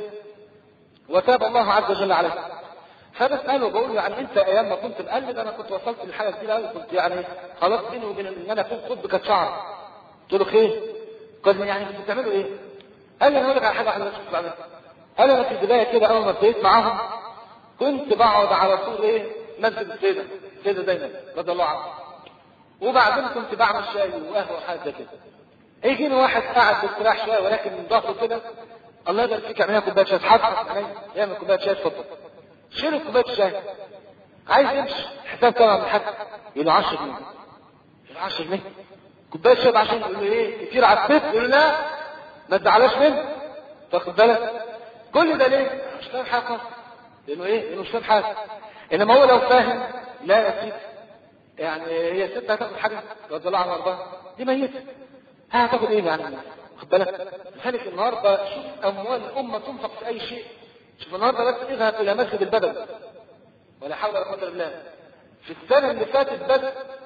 Speaker 1: وتاب الله عز وجل عليه، فبسأله بقول له: يعني أنت أيام ما كنت مقلد أنا كنت وصلت للحاجة دي قوي، كنت يعني خلاص بيني وبين إن أنا أكون خد بكت شعر. قلت له: خير؟ قال لي: يعني كنتوا بتعملوا إيه؟ قال لي: أنا أقول لك على حاجة واحدة بس كنت بعملها. قال لي: أنا في البداية كده أول ما ابتديت معاهم كنت بقعد على طول إيه؟ مسجد السيدة السيدة دايما رضي الله عنها، وبعدين كنت بعمل شاي وقهوة وحاجة زي كده. يجيني واحد قاعد باستراح شوية ولكن من ضغطه كده: الله يبارك فيك اعمل لنا كوبايه شاي. حاضر يعني يعمل كوبايه شاي. اتفضل شيل كوبايه الشاي. عايز يمشي حساب كام من الحاج؟ يقول له عشرة جنيه. يقول له عشرة جنيه كوبايه شاي عشان يقول له ايه؟ كتير على البيت. يقول له لا ما تزعلاش منه. تاخد بالك؟ كل ده ليه؟ مش فاهم حاجه. لانه ايه؟ لانه مش فاهم حاجه. انما هو لو فاهم: لا يا سيدي يعني هي الست هتاخد حاجه رضي الله عنها وارضاها دي ميته، هتاخد ايه يعني؟ خد بالك؟ لذلك النهارده شوف اموال الامه تنفق في اي شيء. شوف النهارده بس اذهب الى مسجد البدوي ولا حول ولا قوه الا بالله. في السنه اللي فاتت بس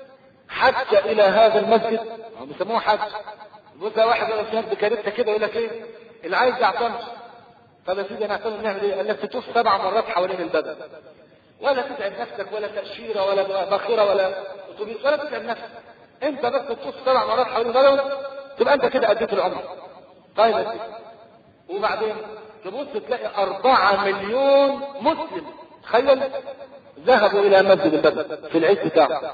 Speaker 1: حج الى هذا المسجد، هم بيسموه حج. بص واحد يقول لك بكارته كده يقول لك ايه؟ اللي عايز يعتمر. طب يا سيدي انا اعتمر نعمل ايه؟ قال لك تطوف سبع مرات حوالين البدن، ولا تتعب نفسك ولا تاشيره ولا باخره ولا اتوبيس ولا تتعب نفسك. انت بس تطوف سبع مرات حوالين البدن تبقى انت كده اديت العمر. طيب يا سيدي وبعدين تبص تلاقي أربعة مليون مسلم تخيل ذهبوا الى مسجد البدر في العيد بتاعه.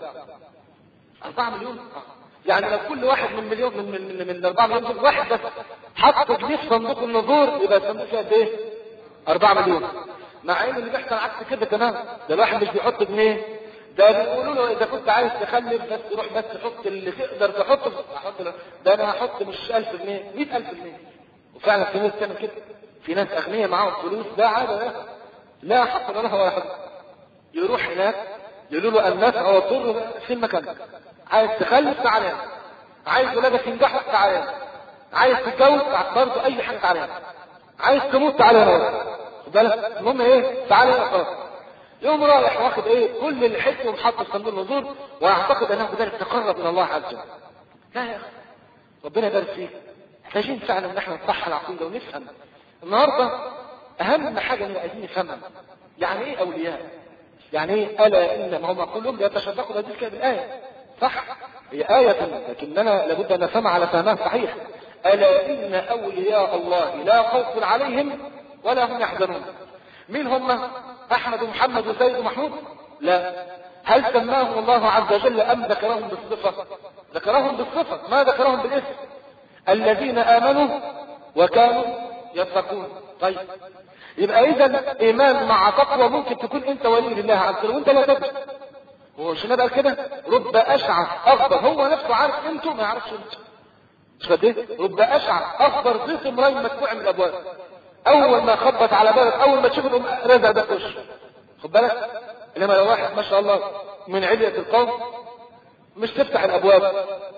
Speaker 1: أربعة مليون يعني لو كل واحد من مليون من من من أربعة مليون واحد بس حط جنيه في صندوق النذور يبقى الصندوق فيه قد ايه؟ أربعة مليون. مع ان اللي بيحصل عكس كده تمام، ده الواحد مش بيحط جنيه، ده بيقولوا له اذا كنت عايز تخلف بس روح بس حط اللي تقدر تحطه. احط ده انا هحط مش ألف جنيه مئة ألف جنيه. وفعلا في ناس تعمل كده، في ناس اغنياء معاهم فلوس ده عادة ده
Speaker 2: لا حصل لها ولا حصل. يروح هناك يقولوا له الناس او الضر في المكان، عايز تخلف تعالى، عايز ولادك ينجحوا تعالى، عايز تتجوز برضه اي حاجه تعالى، عايز تموت تعالى هنا بالك. المهم ايه؟ تعالى هنا خلاص. يوم رايح واخد ايه كل اللي حسه ومحط في صندوق النذور، ويعتقد انه بذلك تقرب من الله عز وجل. لا يا اخي، ربنا يبارك فيك. محتاجين فعلا ان احنا نصحح العقيده ونفهم. النهارده اهم حاجه اللي عايزين نفهمها يعني ايه اولياء؟ يعني ايه الا ان هم كلهم بيتشبكوا بهذه الايه؟ صح؟ هي آية لكننا لابد ان نفهمها على فهمها صحيح. الا ان اولياء الله لا خوف عليهم ولا هم يحزنون. مين هم؟ احمد ومحمد وزيد ومحمود؟ لا. هل سماهم الله عز وجل ام ذكرهم بالصفه؟ ذكرهم بالصفه، ما ذكرهم بالاسم. الذين امنوا وكانوا يتقون. طيب يبقى اذا ايمان مع تقوى ممكن تكون انت ولي لله عز وجل وانت لا تدري. هو مش بقى كده؟ رب اشعث اخضر، هو نفسه عارف انتوا ما يعرفش انتوا. مش كده؟ رب اشعث اخضر ضيف امرين مدفوع من الابواب، اول ما خبط على بابك اول ما تشوف الام رزع ده وشه. خد بالك؟ انما لو واحد ما شاء الله من علية القوم مش تفتح الابواب،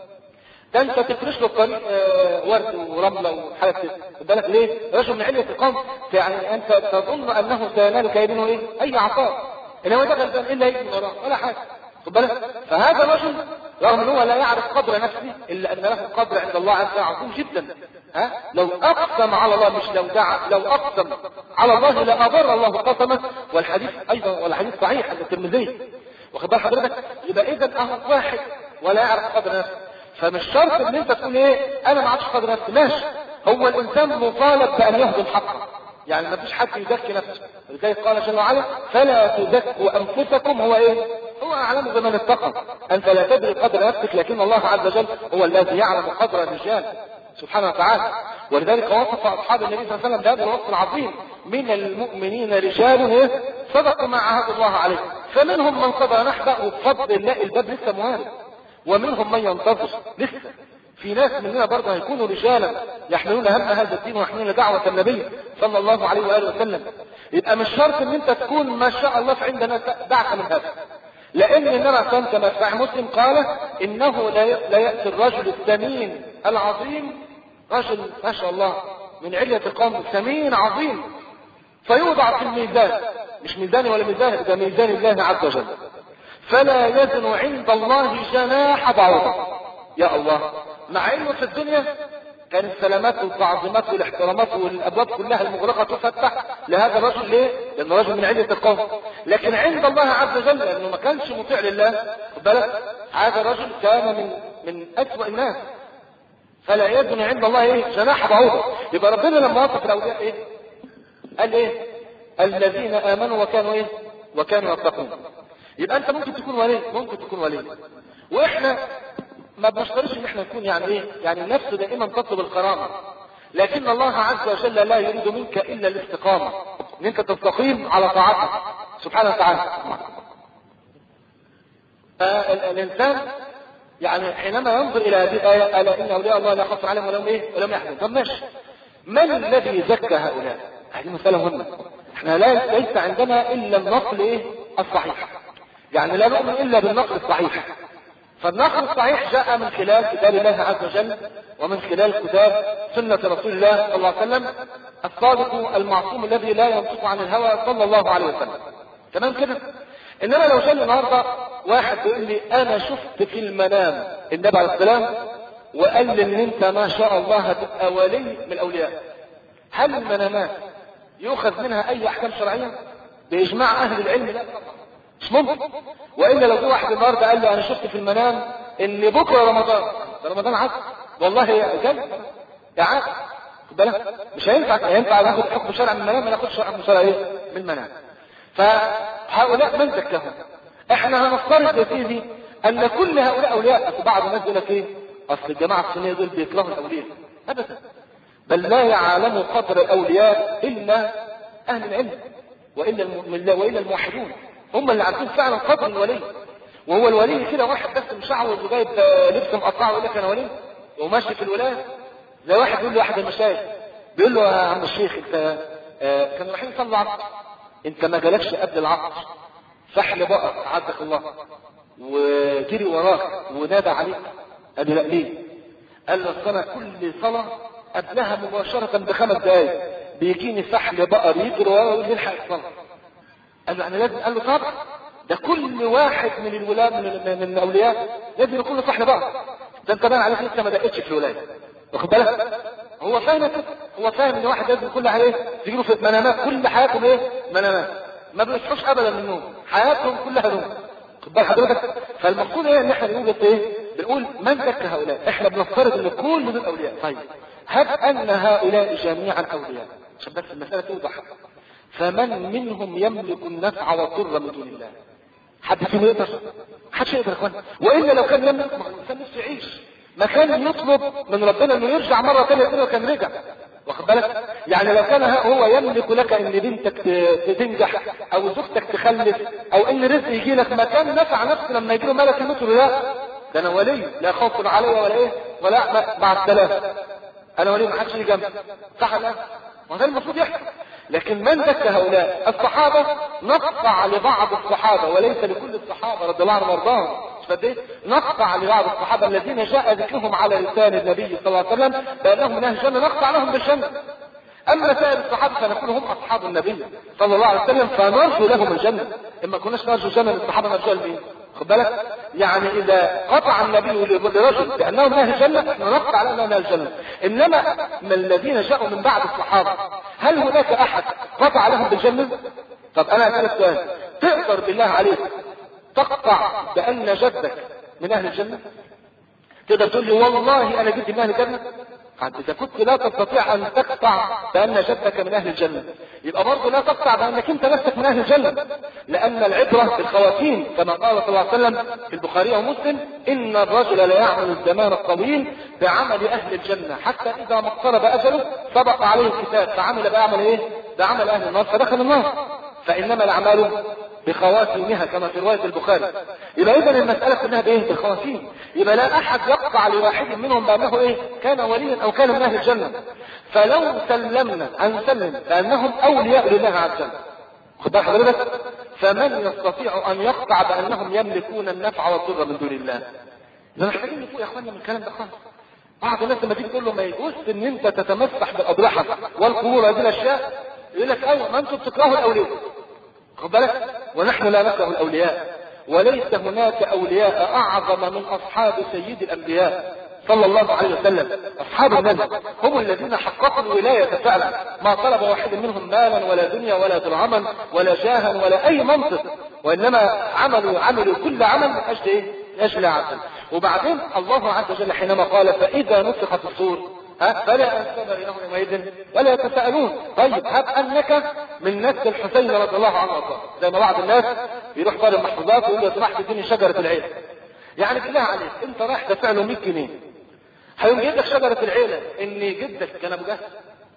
Speaker 2: ده انت تفرش له الطريق آه ورد ورمله وحاجات كده. خد بالك ليه؟ رجل من علية القوم يعني انت تظن انه سينال كيدنه ايه؟ اي عطاء، انما ده غلبان الا يجي من وراه ولا حاجه. خد بالك؟ فهذا الرجل رغم ان هو لا يعرف قدر نفسه الا ان له قدر عند الله عز وجل عظيم جدا. ها؟ لو اقسم على الله، مش لو دعا، لو اقسم على الله لأبر الله قسمه. والحديث ايضا والحديث صحيح عند الترمذي. واخد بال حضرتك؟ يبقى اذا اهو واحد ولا يعرف قدر نفسه، فمش شرط ان انت تقول ايه انا ما اعرفش قدر نفسي. ماشي، هو الانسان مطالب بان يهضم حقه، يعني ما فيش حد يزكي نفسه. لذلك قال جل وعلا فلا تزكوا انفسكم، هو ايه؟ هو اعلم بمن اتقى. انت لا تدري قدر نفسك، لكن الله عز وجل هو الذي يعلم قدر الرجال سبحانه وتعالى. ولذلك وصف اصحاب النبي صلى الله عليه وسلم بهذا الوصف العظيم: من المؤمنين رجال ايه؟ صدقوا ما عهد الله عليه، فمنهم من قضى نحبه، وبفضل الله الباب لسه موارد، ومنهم من ينتظر لسه. في ناس مننا برضه هيكونوا رجالا يحملون هم هذا الدين ويحملون دعوة النبي صلى الله عليه وآله وسلم. يبقى مش شرط ان انت تكون ما شاء الله في عندنا دعك من هذا، لان النبي كما في صحيح مسلم قال انه لا يأتي الرجل الثمين العظيم، رجل ما شاء الله من علية القوم ثمين عظيم، فيوضع في الميزان، مش ميزاني ولا ميزان، ده ميزان الله عز وجل، فلا يزن عند الله جناح بعوضة. يا الله، مع انه في الدنيا كان السلامات والتعظيمات والاحترامات والابواب كلها المغلقه تفتح لهذا الرجل. ليه؟ لانه رجل من علية القوم. لكن عند الله عز وجل لانه ما كانش مطيع لله، خد بالك، هذا الرجل كان من من اسوأ الناس، فلا يزن عند الله ايه؟ جناح بعوضة. يبقى ربنا لما وصف الاولياء ايه؟ قال ايه؟ الذين امنوا وكانوا ايه؟ وكانوا يتقون. يبقى انت ممكن تكون ولي، ممكن تكون ولي، واحنا ما بنشترطش ان احنا نكون يعني ايه؟ يعني النفس دائما تطلب الكرامه، لكن الله عز وجل لا يريد منك الا الاستقامه، ان انت تستقيم على طاعته سبحانه وتعالى. فالانسان يعني حينما ينظر الى هذه الايه الا ان اولياء الله لا خوف عليهم ولا هم ايه؟ ولا هم يحزنون. طب ماشي، من الذي زكى هؤلاء؟ هذه مساله مهمه. احنا لا ليس عندنا الا النقل ايه؟ الصحيح، يعني لا نؤمن الا بالنقل الصحيح. فالنقل الصحيح جاء من خلال كتاب الله عز وجل ومن خلال كتاب سنة رسول الله صلى الله عليه وسلم الصادق المعصوم الذي لا ينطق عن الهوى صلى الله عليه وسلم. تمام كده؟ انما لو جاء النهارده واحد بيقول لي انا شفت في المنام النبي عليه السلام وقال لي ان انت ما شاء الله هتبقى ولي من الاولياء، هل المنامات يؤخذ منها اي احكام شرعيه؟ باجماع اهل العلم لا مش ممكن. والا لو في واحد النهارده قال لي انا شفت في المنام ان بكره رمضان، ده رمضان عسل والله جاي يا عسل، خد بالك، مش هينفع ينفع ناخد حكم شرعي من المنام ما ناخدش حكم شرعي ايه من المنام. فهؤلاء من زكاهم؟ احنا هنفترض يا سيدي ان كل هؤلاء اولياء. بعض الناس يقول لك ايه؟ اصل الجماعه السنيه دول بيكرهوا الاولياء. ابدا، بل لا يعلم قدر الاولياء الا اهل العلم والا والا الموحدون، هم اللي عارفين فعلا قدر الولي. وهو الولي كده واحد بس مشعوذ وجايب لبس مقطع ويقول لك انا ولي وماشي في الولايه. زي واحد يقول له احد المشايخ بيقول له يا عم الشيخ انت آه كانوا رايحين يصلوا العصر انت ما جالكش قبل العصر فحل بقر عزك الله وجري وراك ونادى عليك؟ قال له لا. ليه؟ قال له الصلاة كل صلاة قبلها مباشرة بخمس دقايق بيجيني فحل بقر يجري وراه ويقول لي الحق الصلاة. قال له انا لازم. قال له طبعا ده كل واحد من الولاد من, من الاولياء لازم يكون له فحل بقر. ده انت باين عليك لسه ما دقتش في الولايه، واخد بالك؟ هو فاهم كده، هو فاهم ان واحد لازم كل حاجه ايه تجيله في منامات، كل حياتهم ايه منامات، ما بيصحوش ابدا من النوم، حياتهم كلها نوم، خد بال حضرتك. فالمقصود ايه ان احنا بنقول ايه؟ بنقول من ذكى هؤلاء؟ احنا بنفترض ان كل دول اولياء. طيب هب ان هؤلاء جميعا اولياء عشان بس المساله توضح، فمن منهم يملك النفع والضر من دون الله؟ حد فيهم يقدر؟ محدش يقدر يا اخوان. والا لو كان يملك ما كان نفسه يعيش، ما كان يطلب من ربنا انه يرجع مره ثانيه وكان رجع، واخد بالك؟ يعني لو كان هو يملك لك ان بنتك تنجح او زوجتك تخلف او ان رزق يجي لك، ما كان نفع نفسه لما يجي له ملك يموت له؟ لا، ده انا ولي لا خوف علي ولا ايه ولا مع السلامه، انا ولي ما حدش يجي جنبي، صح ولا لا؟ وهذا المفروض يحصل. لكن من ذكى هؤلاء؟ الصحابه نقطع لبعض الصحابه وليس لكل الصحابه رضي الله عنهم وارضاهم، نقطع لبعض الصحابه الذين جاء ذكرهم على لسان النبي صلى الله عليه وسلم بانهم من اهل الجنه، نقطع لهم بالجنه. اما سائر الصحابه فنقول هم اصحاب النبي صلى الله عليه وسلم فنرجو لهم الجنه. اما كناش نرجو الجنه للصحابه نرجو لمين؟ خد بالك؟ يعني اذا قطع النبي لرجل بانهم اهل الجنه احنا نقطع لهم اهل الجنه. انما من الذين جاءوا من بعد الصحابه هل هناك احد قطع لهم بالجنه؟ طب انا اسالك سؤال، تقدر بالله عليك تقطع بان جدك من اهل الجنه؟ تقدر تقول لي والله انا جدي من اهل الجنه؟ اذا كنت لا تستطيع ان تقطع بان جدك من اهل الجنه يبقى برضه لا تقطع بانك انت نفسك من اهل الجنه، لان العبره بالخواتيم كما قال صلى الله عليه وسلم في البخاري ومسلم: ان الرجل لا يعمل الزمان الطويل بعمل اهل الجنه حتى اذا ما اقترب اجله سبق عليه الكتاب فعمل بعمل ايه؟ بعمل اهل النار فدخل النار. فانما الاعمال بخواتيمها كما في روايه البخاري. يبقى اذا المساله كلها بايه؟ بالخواتيم. يبقى لا احد يقطع لواحد منهم بانه ايه؟ كان وليا او كان من اهل الجنه. فلو سلمنا ان نسلم بانهم اولياء لله عز وجل، خد بال حضرتك، فمن يستطيع ان يقطع بانهم يملكون النفع والضر من دون الله؟ ده محتاجين نفوق يا اخوانا من الكلام ده خالص. بعض الناس لما تيجي تقول له ما يجوز ان انت تتمسح بالاضرحه والقبور هذه الاشياء، يقول لك ايوه ما انتم بتكرهوا الاولياء، خد بالك، ونحن لا نكره الاولياء، وليس هناك اولياء اعظم من اصحاب سيد الانبياء صلى الله عليه وسلم. اصحاب النبي هم الذين حققوا الولايه فعلا، ما طلب واحد منهم مالا ولا دنيا ولا درهما ولا جاها ولا اي منصب، وانما عملوا عملوا كل عمل من اجل ايه؟ من اجل عدل. وبعدين الله عز وجل حينما قال فاذا نفخ في الصور ها فلا انساب بينهم يومئذ ولا يتساءلون. طيب هب انك من نسل الحسين رضي الله عنه وارضاه، زي ما بعض الناس بيروح دار المحفوظات ويقول له سمحت اديني شجره العيله. يعني بالله عليك انت رايح دافع له مية جنيه، هيقوم يجيب لك شجره العيله ان جدك كان ابو جهل؟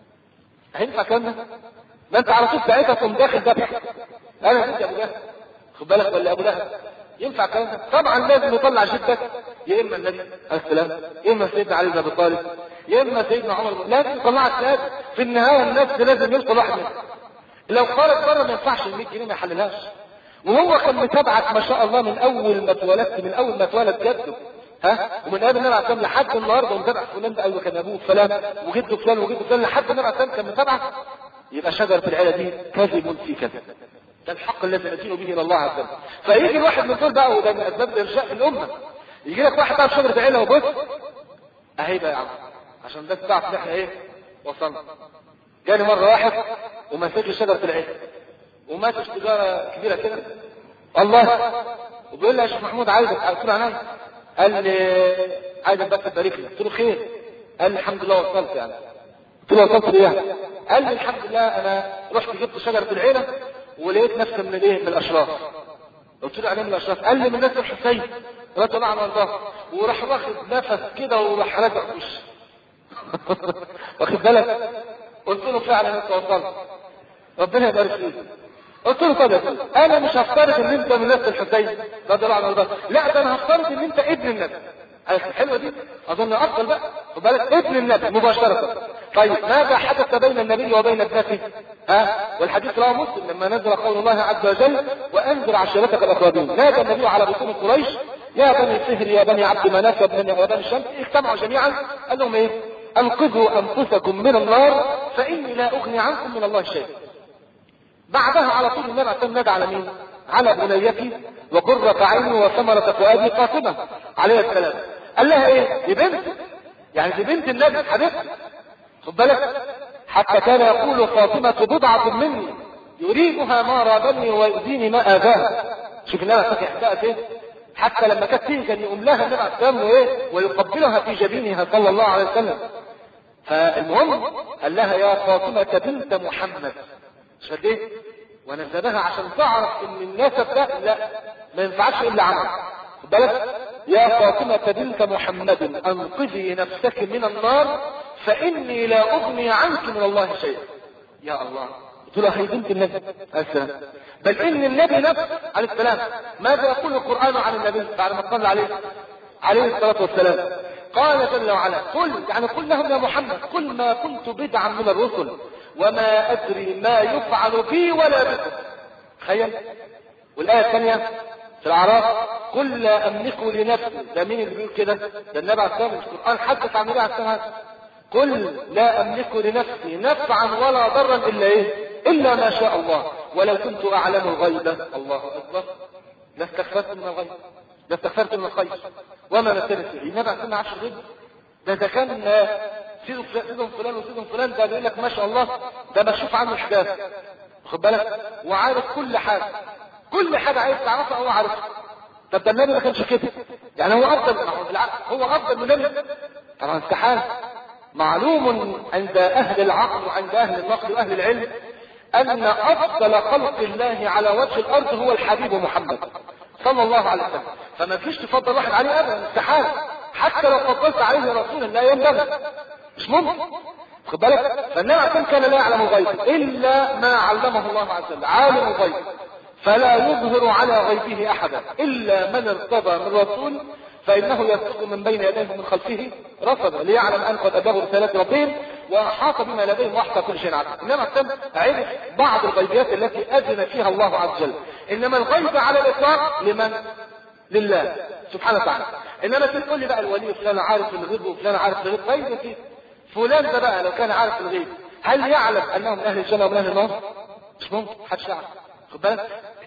Speaker 2: هينفع الكلام ده؟ ما انت على طول ساعتها تقوم داخل ذبح انا جدي ابو جهل، خد بالك، ولا ابو لهب؟ ينفع الكلام ده؟ طبعا لازم يطلع جدك يا اما النبي عليه السلام يا اما سيدنا علي بن ابي طالب يا اما سيدنا عمر، لازم يطلعك. لازم في النهايه النفس لازم يوصل واحد منهم. لو خرج بره ما ينفعش ال مية جنيه ما يحللهاش. وهو كان متابعك ما شاء الله من اول ما اتولدت، من اول ما اتولد جده ها، ومن قبل النبي عليه السلام لحد النهارده ومتابع فلان ده، ايوه كان ابوه فلان وجده فلان وجده فلان لحد النبي عليه السلام كان متابعك. يبقى شجره العيله دي كذب في كذب، ده الحق الذي نجيء به الى الله عز وجل. فيجي الواحد من دول بقى، وده من اسباب ارجاء الامه، يجي لك واحد بقى في شجره عيله وبص اهي بقى يا عم عشان ده تعرف ان احنا ايه وصلنا. جاني مره واحد وماسك لي شجره العيله وماسك تجاره كبيره كده الله، وبيقول لي يا شيخ محمود عايزك. قلت له انا قال لي عايزك بس تبارك لي. قلت له خير؟ قال لي الحمد لله وصلت. يعني قلت له وصلت ليه؟ قال لي الحمد لله انا رحت جبت شجره العيله ولقيت نفسي من الايه؟ من الاشراف. قلت له عليه من الاشراف؟ قال لي من ناس الحسين رضي الله عنه وارضاه. وراح واخد نفس كده وراح رجع وش واخد بالك؟ قلت له فعلا انت وصلت، ربنا يبارك فيك. قلت له طب انا مش هفترض ان انت من نفس الحسين رضي الله عنه وارضاه، لا ده انا هفترض ان انت ابن النبي. الحلوه دي اظن افضل بقى، خد بالك، ابن النبي مباشره. طيب ماذا حدث بين النبي وبين ابنته؟ ها والحديث رواه مسلم لما نزل قول الله عز وجل وانذر عشيرتك الاقربين، نادى النبي على بطون قريش يا بني فهر يا بني عبد مناف يا بني الشمس، اجتمعوا جميعا قال لهم ايه؟ انقذوا انفسكم من النار فاني لا اغني عنكم من الله شيئا. بعدها على طول النبي عليه الصلاه والسلام على مين؟ على بنيتي وقرة عيني وثمرة فؤادي فاطمة عليه السلام. قال لها ايه؟ دي بنت، يعني دي بنت النبي حبيبتي، خد بالك، حتى كان يقول فاطمة بضعة مني يريدها ما رادني ويؤذيني ما آذاها. شوف النبي فاكر احداث ايه؟ حتى لما كانت تيجي كان يقوم لها النبي عليه السلام وايه؟ ويقبلها في جبينها صلى الله عليه وسلم. فالمهم قال لها يا فاطمة بنت محمد، مش قد ايه؟ ونسبها عشان تعرف ان النسب ده لا ما ينفعش الا عمل. خد بالك، يا فاطمة بنت محمد انقذي نفسك من النار فاني لا اغني عنك من الله شيئا. يا الله، قلت له هي بنت النبي عليه السلام، بل ان النبي نفسه عليه السلام ماذا يقول القرآن عن النبي بعد ما صلى عليه عليه الصلاة والسلام؟ قال جل وعلا قل، يعني قل لهم يا محمد قل ما كنت بدعا من الرسل وما ادري ما يفعل بي ولا بكم. تخيل. والايه الثانيه في الاعراف قل لا املك لنفسي، ده مين اللي بيقول كده؟ ده النبي عليه الصلاه والسلام، القران حدث عن النبي عليه الصلاه والسلام. قل لا املك لنفسي نفعا ولا ضرا الا ايه؟ الا ما شاء الله ولو كنت اعلم الغيب الله اكبر لاستكثرت من الغيب لاستكثرت من الخير وما مثلت به. النبي عليه الصلاه والسلام غيب؟ ده ده كان سيدهم فلان وسيدهم فلان، ده بيقول لك ما شاء الله ده بشوف عنه حكايه، خد بالك، وعارف كل حاجه، كل حاجه عايز تعرفها هو عارفها. طب ده النبي ما كانش كده، يعني هو افضل، هو افضل من النبي؟ طبعا استحاله. معلوم عند اهل العقل وعند اهل النقل واهل العلم ان افضل خلق الله على وجه الارض هو الحبيب محمد صلى الله عليه وسلم، فما فيش تفضل واحد عليه ابدا، استحاله. حتى لو فضلت عليه رسولا لا ينبغي، مش ممكن، خد بالك. فالنبي كان لا يعلم الغيب الا ما علمه الله عز وجل، عالم الغيب فلا يظهر على غيبه احدا الا من ارتضى من رسول فانه يسلك من بين يديه ومن خلفه رصدا ليعلم ان قد ابلغوا رسالات ربهم واحاط بما لديهم واحصى كل شيء علما. انما عرف بعض الغيبيات التي اذن فيها الله عز وجل، انما الغيب على الاطلاق لمن؟ لله سبحانه وتعالى. انما تقول لي بقى الولي فلان عارف الغيب وفلان عارف الغيب، غيب فيه فلان ده بقى لو كان عارف الغيب هل يعلم انهم من اهل الجنه ومن اهل النار؟ مش ممكن، محدش يعرف، خد بالك.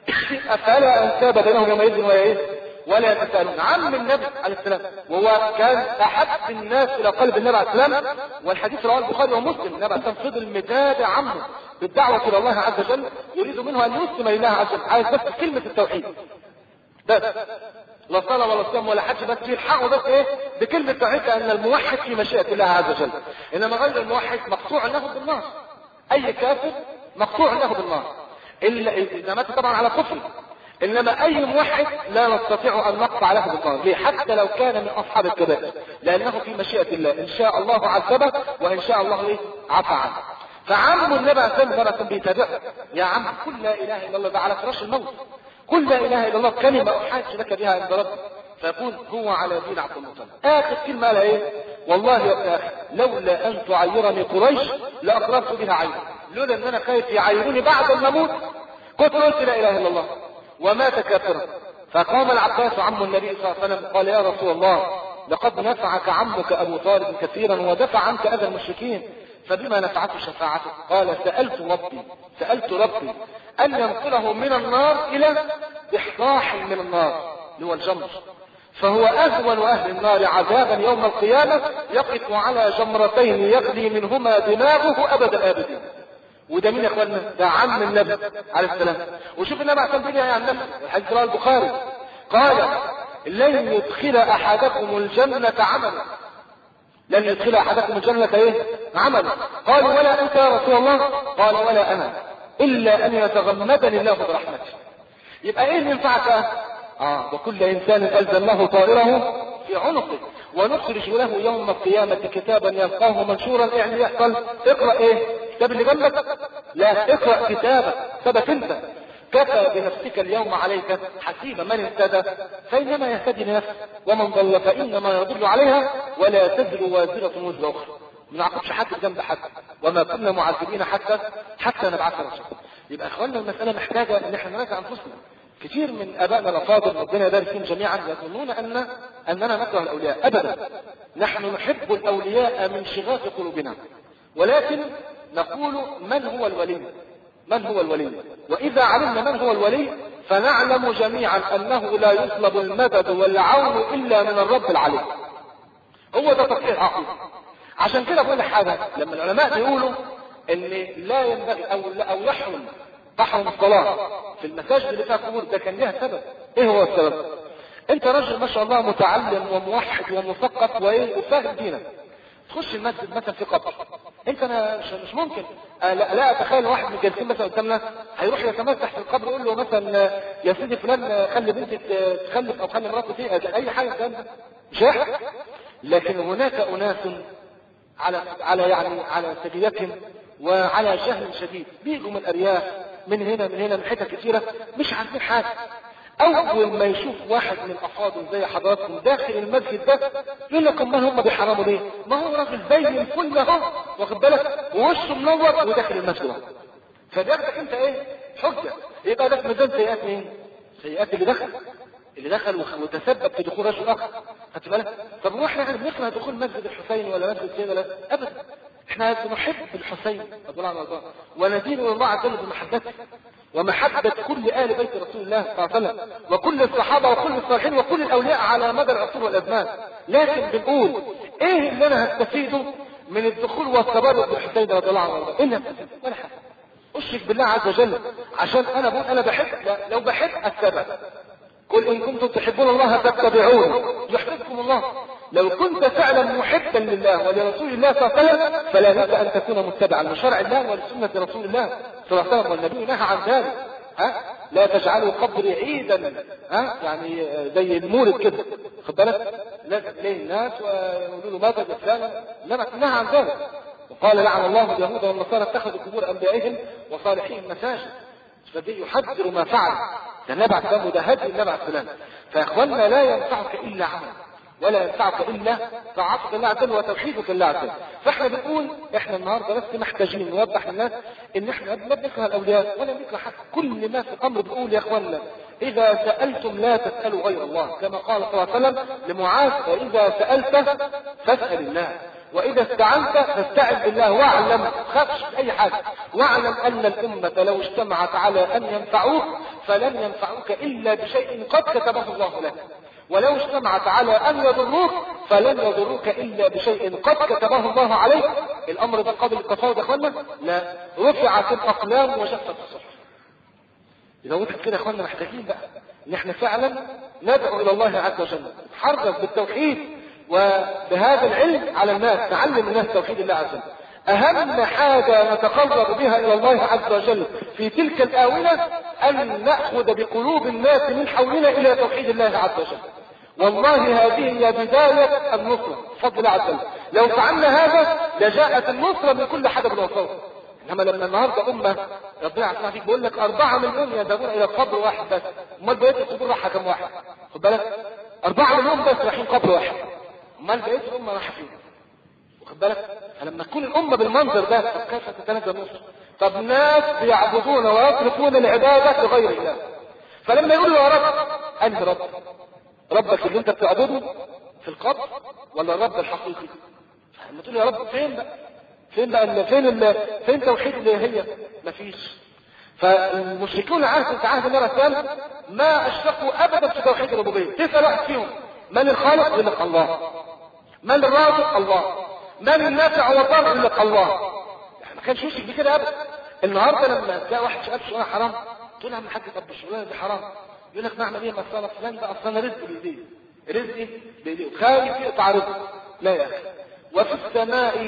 Speaker 2: افلا انساب بينهم يومئذ ولا ايه؟ ولا يتساءلون. عم النبي عليه السلام وهو كان احب الناس الى قلب النبي عليه السلام، والحديث رواه البخاري ومسلم، النبي عليه السلام فضل مداد عمه بالدعوه الى الله عز وجل، يريد منه ان يسلم لله عز وجل، عايز بس كلمه التوحيد بس، لا صلاة ولا صيام ولا حج، بس يلحقوا بس ايه؟ بكلمة توحيد، ان الموحد في مشيئة الله عز وجل. انما غير الموحد مقطوع له بالنار، اي كافر مقطوع له بالنار الا اذا مات طبعا على كفر. انما اي موحد لا نستطيع ان نقطع له بالنار، ليه؟ حتى لو كان من اصحاب الكبائر، لانه في مشيئة الله، ان شاء الله عذبه وان شاء الله ايه؟ عفى عنه. فعم النبي عليه الصلاه والسلام بيتابعه، يا عم قل لا اله الا الله، ده على فراش الموت، قل لا اله الا الله كلمه احاج لك بها عند ربك، فيقول هو على دين عبد المطلب. اخر كلمه قالها ايه؟ والله يا اخي لولا ان تعيرني قريش لاقررت بها عيني، لولا ان انا خايف يعيروني بعد ما اموت كنت قلت لا اله الا الله. ومات كافرا. فقام العباس عم النبي صلى الله عليه وسلم قال يا رسول الله لقد نفعك عمك ابو طالب كثيرا ودفع عنك اذى المشركين، فبما نفعته شفاعته؟ قال سألت ربي سألت ربي أن ينقله من النار إلى إحراح من النار اللي هو الجمر، فهو أهون أهل النار عذابا يوم القيامة يقف على جمرتين يغلي منهما دماغه أبد الآبدين. وده مين يا اخوانا؟ ده عم النبي عليه السلام. وشوف النبي عليه السلام بيقول عن نفسه، الحديث رواه البخاري قال لن يدخل أحدكم الجنة عملا، لن يدخل احدكم الجنة ايه؟ عمل. قالوا ولا انت يا رسول الله؟ قال ولا انا الا ان يتغمدني الله برحمته. يبقى ايه اللي ينفعك؟ اه وكل انسان الزمناه طائره في عنقه ونخرج له يوم القيامة كتابا يلقاه منشورا. يعني يحصل اقرأ ايه؟ كتاب اللي جنبك؟ لا، اقرأ كتابك، كتابك انت، كفى بنفسك اليوم عليك حسيبا. من اهتدى فإنما يهتدي لنفسه ومن ضل فإنما يضل عليها ولا تزر وازرة وزر أخرى. ما نعاقبش حد بذنب حد، وما كنا معذبين حتى حتى نبعث رسول. يبقى اخواننا المسألة محتاجة ان احنا نراجع انفسنا. كثير من ابائنا الافاضل ربنا يبارك فيهم جميعا يظنون ان اننا نكره الاولياء. ابدا، نحن نحب الاولياء من شغاف قلوبنا، ولكن نقول من هو الولي؟ من هو الولي؟ واذا علمنا من هو الولي فنعلم جميعا انه لا يطلب المدد والعون الا من الرب العلي. هو ده تصحيح عقيده. عشان كده بقول لك حاجه، لما العلماء بيقولوا ان لا ينبغي او او يحرم تحرم الصلاه في المساجد اللي فيها قبور، ده كان لها سبب. ايه هو السبب؟ انت راجل ما شاء الله متعلم وموحد ومثقف وايه وفاهم دينك، تخش المسجد مثلا في قبر، انت انا مش, مش ممكن لا, لا اتخيل واحد من الجالسين مثلا قدامنا هيروح يتمسح في القبر يقول له مثلا يا سيدي فلان خلي بنتك تخلف او خلي مراتك فيها اي حاجه كده، مش هيحصل. لكن هناك اناس على على يعني على سجيتهم وعلى جهل شديد بيجوا من الارياف من هنا من هنا من حتت كثيره مش عارفين حاجه. اول ما يشوف واحد من الافاضل زي حضراتكم داخل المسجد ده يقول لك امال هم بيحرموا ليه؟ ما هو راجل زي الفل اهو، واخد بالك، ووشه منور وداخل المسجد. فبياخدك انت ايه؟ حجه. يبقى ده في ميزان سيئات مين؟ سيئات اللي دخل اللي دخل وتسبب في دخول رجل اخر. خدت بالك؟ طب هو احنا بنكره دخول مسجد الحسين ولا مسجد سيدنا؟ لا ابدا، احنا بنحب الحسين رضي الله عنه وندين الله عز وجل بمحبته ومحبة كل آل بيت رسول الله صلى الله عليه وسلم وكل الصحابة وكل الصالحين وكل الأولياء على مدى العصور والأزمان. لكن بنقول إيه اللي أنا هستفيده من الدخول والتبرك بالحسين رضي الله عنه؟ إيه اللي هستفيده؟ ولا حاجة. أشرك بالله عز وجل عشان أنا بقول أنا بحب، لو بحب أتبع. قل إن كنتم تحبون الله فاتبعون يحببكم الله. لو كنت فعلا محبا لله ولرسول الله صلى الله عليه وسلم فلا بد ان تكون متبعا لشرع الله ولسنه رسول الله صلى الله عليه وسلم، والنبي نهى عن ذلك. ها لا تجعلوا قبري عيدا، ها يعني زي المولد كده، خد بالك، لازم ليه الناس ويقولوا له ماذا الاسلام، انما نهى عن ذلك. وقال لعن الله اليهود والنصارى اتخذوا قبور انبيائهم وصالحين مساجد. فدي يحذر ما فعل، ده نبع كلامه، ده هدي النبع فلان. فيا اخوانا لا ينفعك الا عمل ولا ينفعك الا طاعتك الله عز وجل وتوحيدك الله عز وجل. فاحنا بنقول احنا النهارده بس محتاجين نوضح للناس ان احنا لا بنكره الاولياء ولا بنكره حد. كل ما في الامر بنقول يا اخوانا اذا سالتم لا تسالوا غير الله، كما قال صلى الله عليه وسلم لمعاذ واذا سالت فاسال الله واذا استعنت فاستعن بالله واعلم، ما تخافش اي حاجه، واعلم ان الامه لو اجتمعت على ان ينفعوك فلن ينفعوك الا بشيء قد كتبه الله لك، ولو اجتمعت على ان يضروك فلن يضروك الا بشيء قد كتبه الله عليك. الامر ده قبل التفاوض يا اخوانا؟ لا، رفعت الاقلام وجفت الصحف. اذا قلت كده يا اخوانا محتاجين بقى ان احنا فعلا ندعو الى الله عز وجل، نحرص بالتوحيد وبهذا العلم على الناس، نعلم الناس توحيد الله عز وجل. اهم حاجة نتقرب بها الى الله عز وجل في تلك الاونة ان نأخذ بقلوب الناس من حولنا الى توحيد الله عز وجل. والله هذه هي بداية النصرة بفضل الله عز وجل. لو فعلنا هذا لجاءت النصرة من كل حدب وصوت. انما لما النهارده امه ربنا يعافينا فيك بيقول لك أربعة مليون يذهبون الى قبر واحد بس، امال بقيه القبور رايحه كم واحد؟ خد بالك، أربعة مليون بس رايحين قبر واحد، امال بقيه الامه رايحه فين؟ واخد بالك؟ فلما تكون الامه بالمنظر ده كيف تتنزل النصر؟ طب ناس بيعبدون ويتركون العباده لغير الله، فلما يقولوا يا رب، انهي رب؟ ربك اللي انت بتعبده في القبر ولا الرب الحقيقي؟ لما تقول يا رب فين بقى؟ فين بقى فين ال... فين توحيد الالهيه؟ مفيش. فالمشركون عهد عهد النبي صلى الله عليه وسلم ما اشركوا ابدا في توحيد الربوبيه. تسال واحد فيهم من الخالق؟ يقول لك الله. من الرازق؟ الله. من النافع والضار؟ يقول لك الله. يعني ما كانش يشرك بكده ابدا. النهارده لما تلاقي واحد شغال شغلانه حرام تقول له يا عم الحاج طب الشغلانه دي حرام، يقول لك نعمل ايه؟ ما اصل فلان ده اصلا رزق بايديه، رزقي بايديه، خايف يقطع رزقه. لا يا اخي، وفي السماء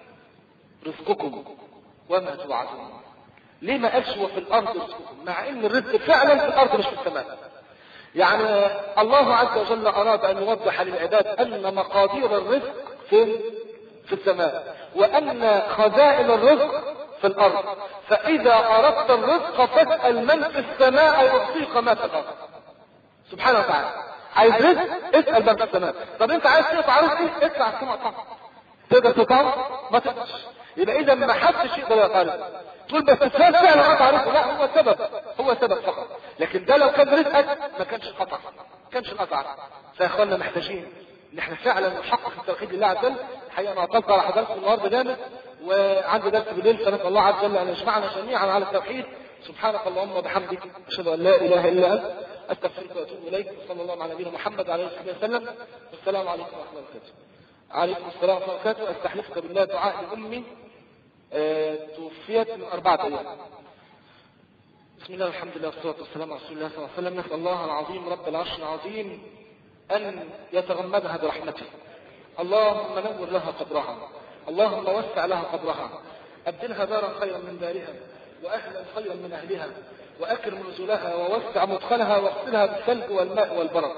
Speaker 2: رزقكم وما توعدون. ليه ما قالش وفي الارض رزقكم؟ مع ان الرزق فعلا في الارض مش في السماء. يعني الله عز وجل اراد ان يوضح للعباد ان مقادير الرزق في في السماء، وان خزائن الرزق في الارض. فاذا اردت الرزق فاسال من في السماء يعطيك ما في الارض سبحانه وتعالى. عايز رزق اسال من في السماء. طب انت عايز تقطع رزقي؟ اطلع السماء طبعا. تقدر تقطعه؟ ما تقدرش. يبقى اذا ما حدش يقدر يقارن. تقول بس فلان فعلا قطع رزقه، لا هو سبب، هو سبب فقط. لكن ده لو كان رزقك ما كانش قطع، ما كانش قطع. فيا اخوانا محتاجين ان احنا فعلا نحقق التوحيد لله عز وجل. الحقيقه انا اطلت على حضراتكم النهارده جامد، وعندي درس بالليل، فنسال الله عز وجل ان يجمعنا جميعا على التوحيد. سبحانك اللهم وبحمدك، اشهد ان لا اله الا انت، استغفرك واتوب اليك. وصلى الله على نبينا محمد عليه الصلاه والسلام. والسلام عليكم ورحمه الله وبركاته. عليكم السلام ورحمه الله وبركاته. استحلفك بالله دعاء لامي أه توفيت من اربعه ايام. بسم الله والحمد لله والصلاه والسلام على رسول الله صلى الله عليه وسلم. نسال الله العظيم رب العرش العظيم ان يتغمدها برحمته. اللهم نور لها قبرها، اللهم وسع لها قبرها، ابدلها دارا خيرا من دارها، واهلا خيرا من اهلها، واكرم نزلها، ووسع مدخلها، واغسلها بالثلج والماء والبرد.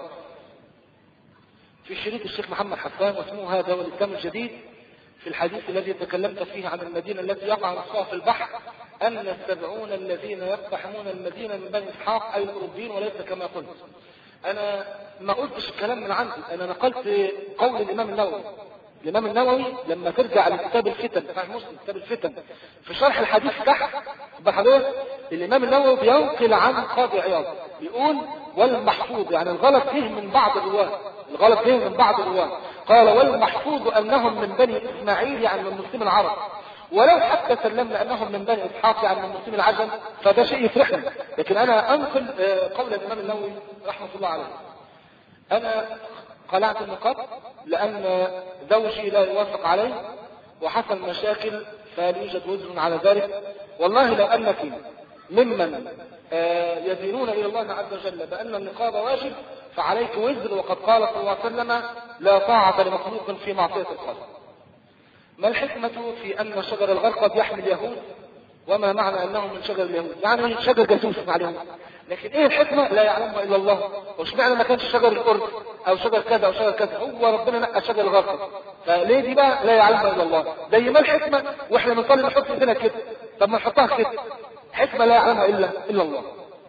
Speaker 2: في شريط الشيخ محمد حسان، واسمه هذا والاسلام الجديد، في الحديث الذي تكلمت فيه عن المدينه التي يقع نصفها في البحر، ان السبعون الذين يقتحمون المدينه من بني اسحاق اي الاوروبيين، وليس كما قلت. انا ما قلتش الكلام من عندي، انا نقلت قول الامام النووي. الامام النووي لما ترجع لكتاب الفتن، صحيح مسلم كتاب الفتن، في شرح الحديث تحت بحضرتك الامام النووي بينقل عن قاضي عياض، بيقول والمحفوظ، يعني الغلط فيه من بعض الرواه، الغلط فيه من بعض الرواه، قال والمحفوظ انهم من بني اسماعيل يعني من مسلم العرب، ولو حتى سلمنا انهم من بني اسحاق يعني من مسلم العجم، فده شيء يفرحنا. لكن انا انقل قول الامام النووي رحمه الله عليه. انا قلعت النقاب لان زوجي لا يوافق عليه وحصل مشاكل، فهل يوجد وزر على ذلك؟ والله لو انك ممن يدينون الى الله عز وجل بان النقاب واجب فعليك وزر، وقد قال صلى الله عليه وسلم لا طاعة لمخلوق في معصية الخالق. ما الحكمة في ان شجر الغرقد يحمي اليهود؟ وما معنى انه من شجر اليهود؟ يعني شجر جاسوس عليهم. لكن ايه الحكمة؟ لا يعلمها الا الله. وش معنى ما كانش شجر القرد او شجر كذا او شجر كذا؟ هو ربنا نقى شجر الغرقد، فليه دي بقى لا يعلمها الا الله؟ زي ما الحكمة واحنا بنصلي نحط ايدينا كده، طب ما نحطها كده، حكمة لا يعلمها الا الا الله.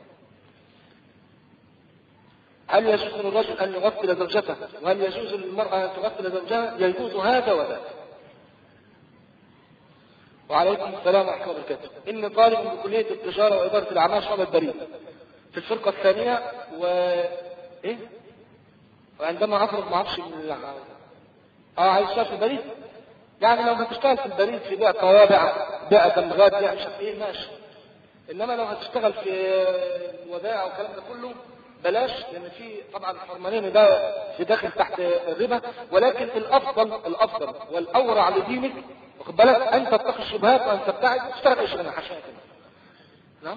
Speaker 2: هل يجوز للرجل ان يغسل زوجته؟ وهل يجوز للمرأة ان تغسل زوجها؟ يجوز هذا وذاك. وعليكم السلام ورحمة الله وبركاته. إني طالب بكلية التجارة وإدارة الأعمال شعبة بريد في الفرقة الثانية، و إيه؟ وعندما أخرج ما أعرفش من ال... آه عايز أشتغل في البريد؟ يعني لو هتشتغل في البريد في بيع طوابع، بيع تمغات، بيع مش عارف إيه، ماشي. إنما لو هتشتغل في الودائع والكلام ده كله بلاش، لأن في طبعا الحرمانين ده في داخل تحت الربا، ولكن الأفضل الأفضل والأورع لدينك واخد بالك ان تتقي الشبهات وان تبتعد، تشتغل ايش انا حشاك. نعم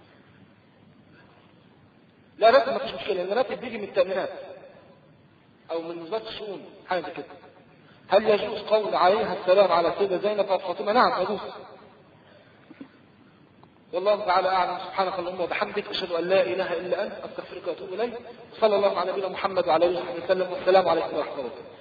Speaker 2: لا راتب ما فيش مشكله، لان الراتب بيجي من التامينات او من وزاره الشؤون حاجه كده. هل يجوز قول عليها السلام على السيده زينب وفاطمه؟ نعم يجوز. والله تعالى اعلم. سبحانك اللهم وبحمدك، اشهد ان لا اله الا انت، استغفرك واتوب اليك. صلى الله على نبينا محمد وعلى اله وصحبه وسلم، والسلام عليكم ورحمه الله.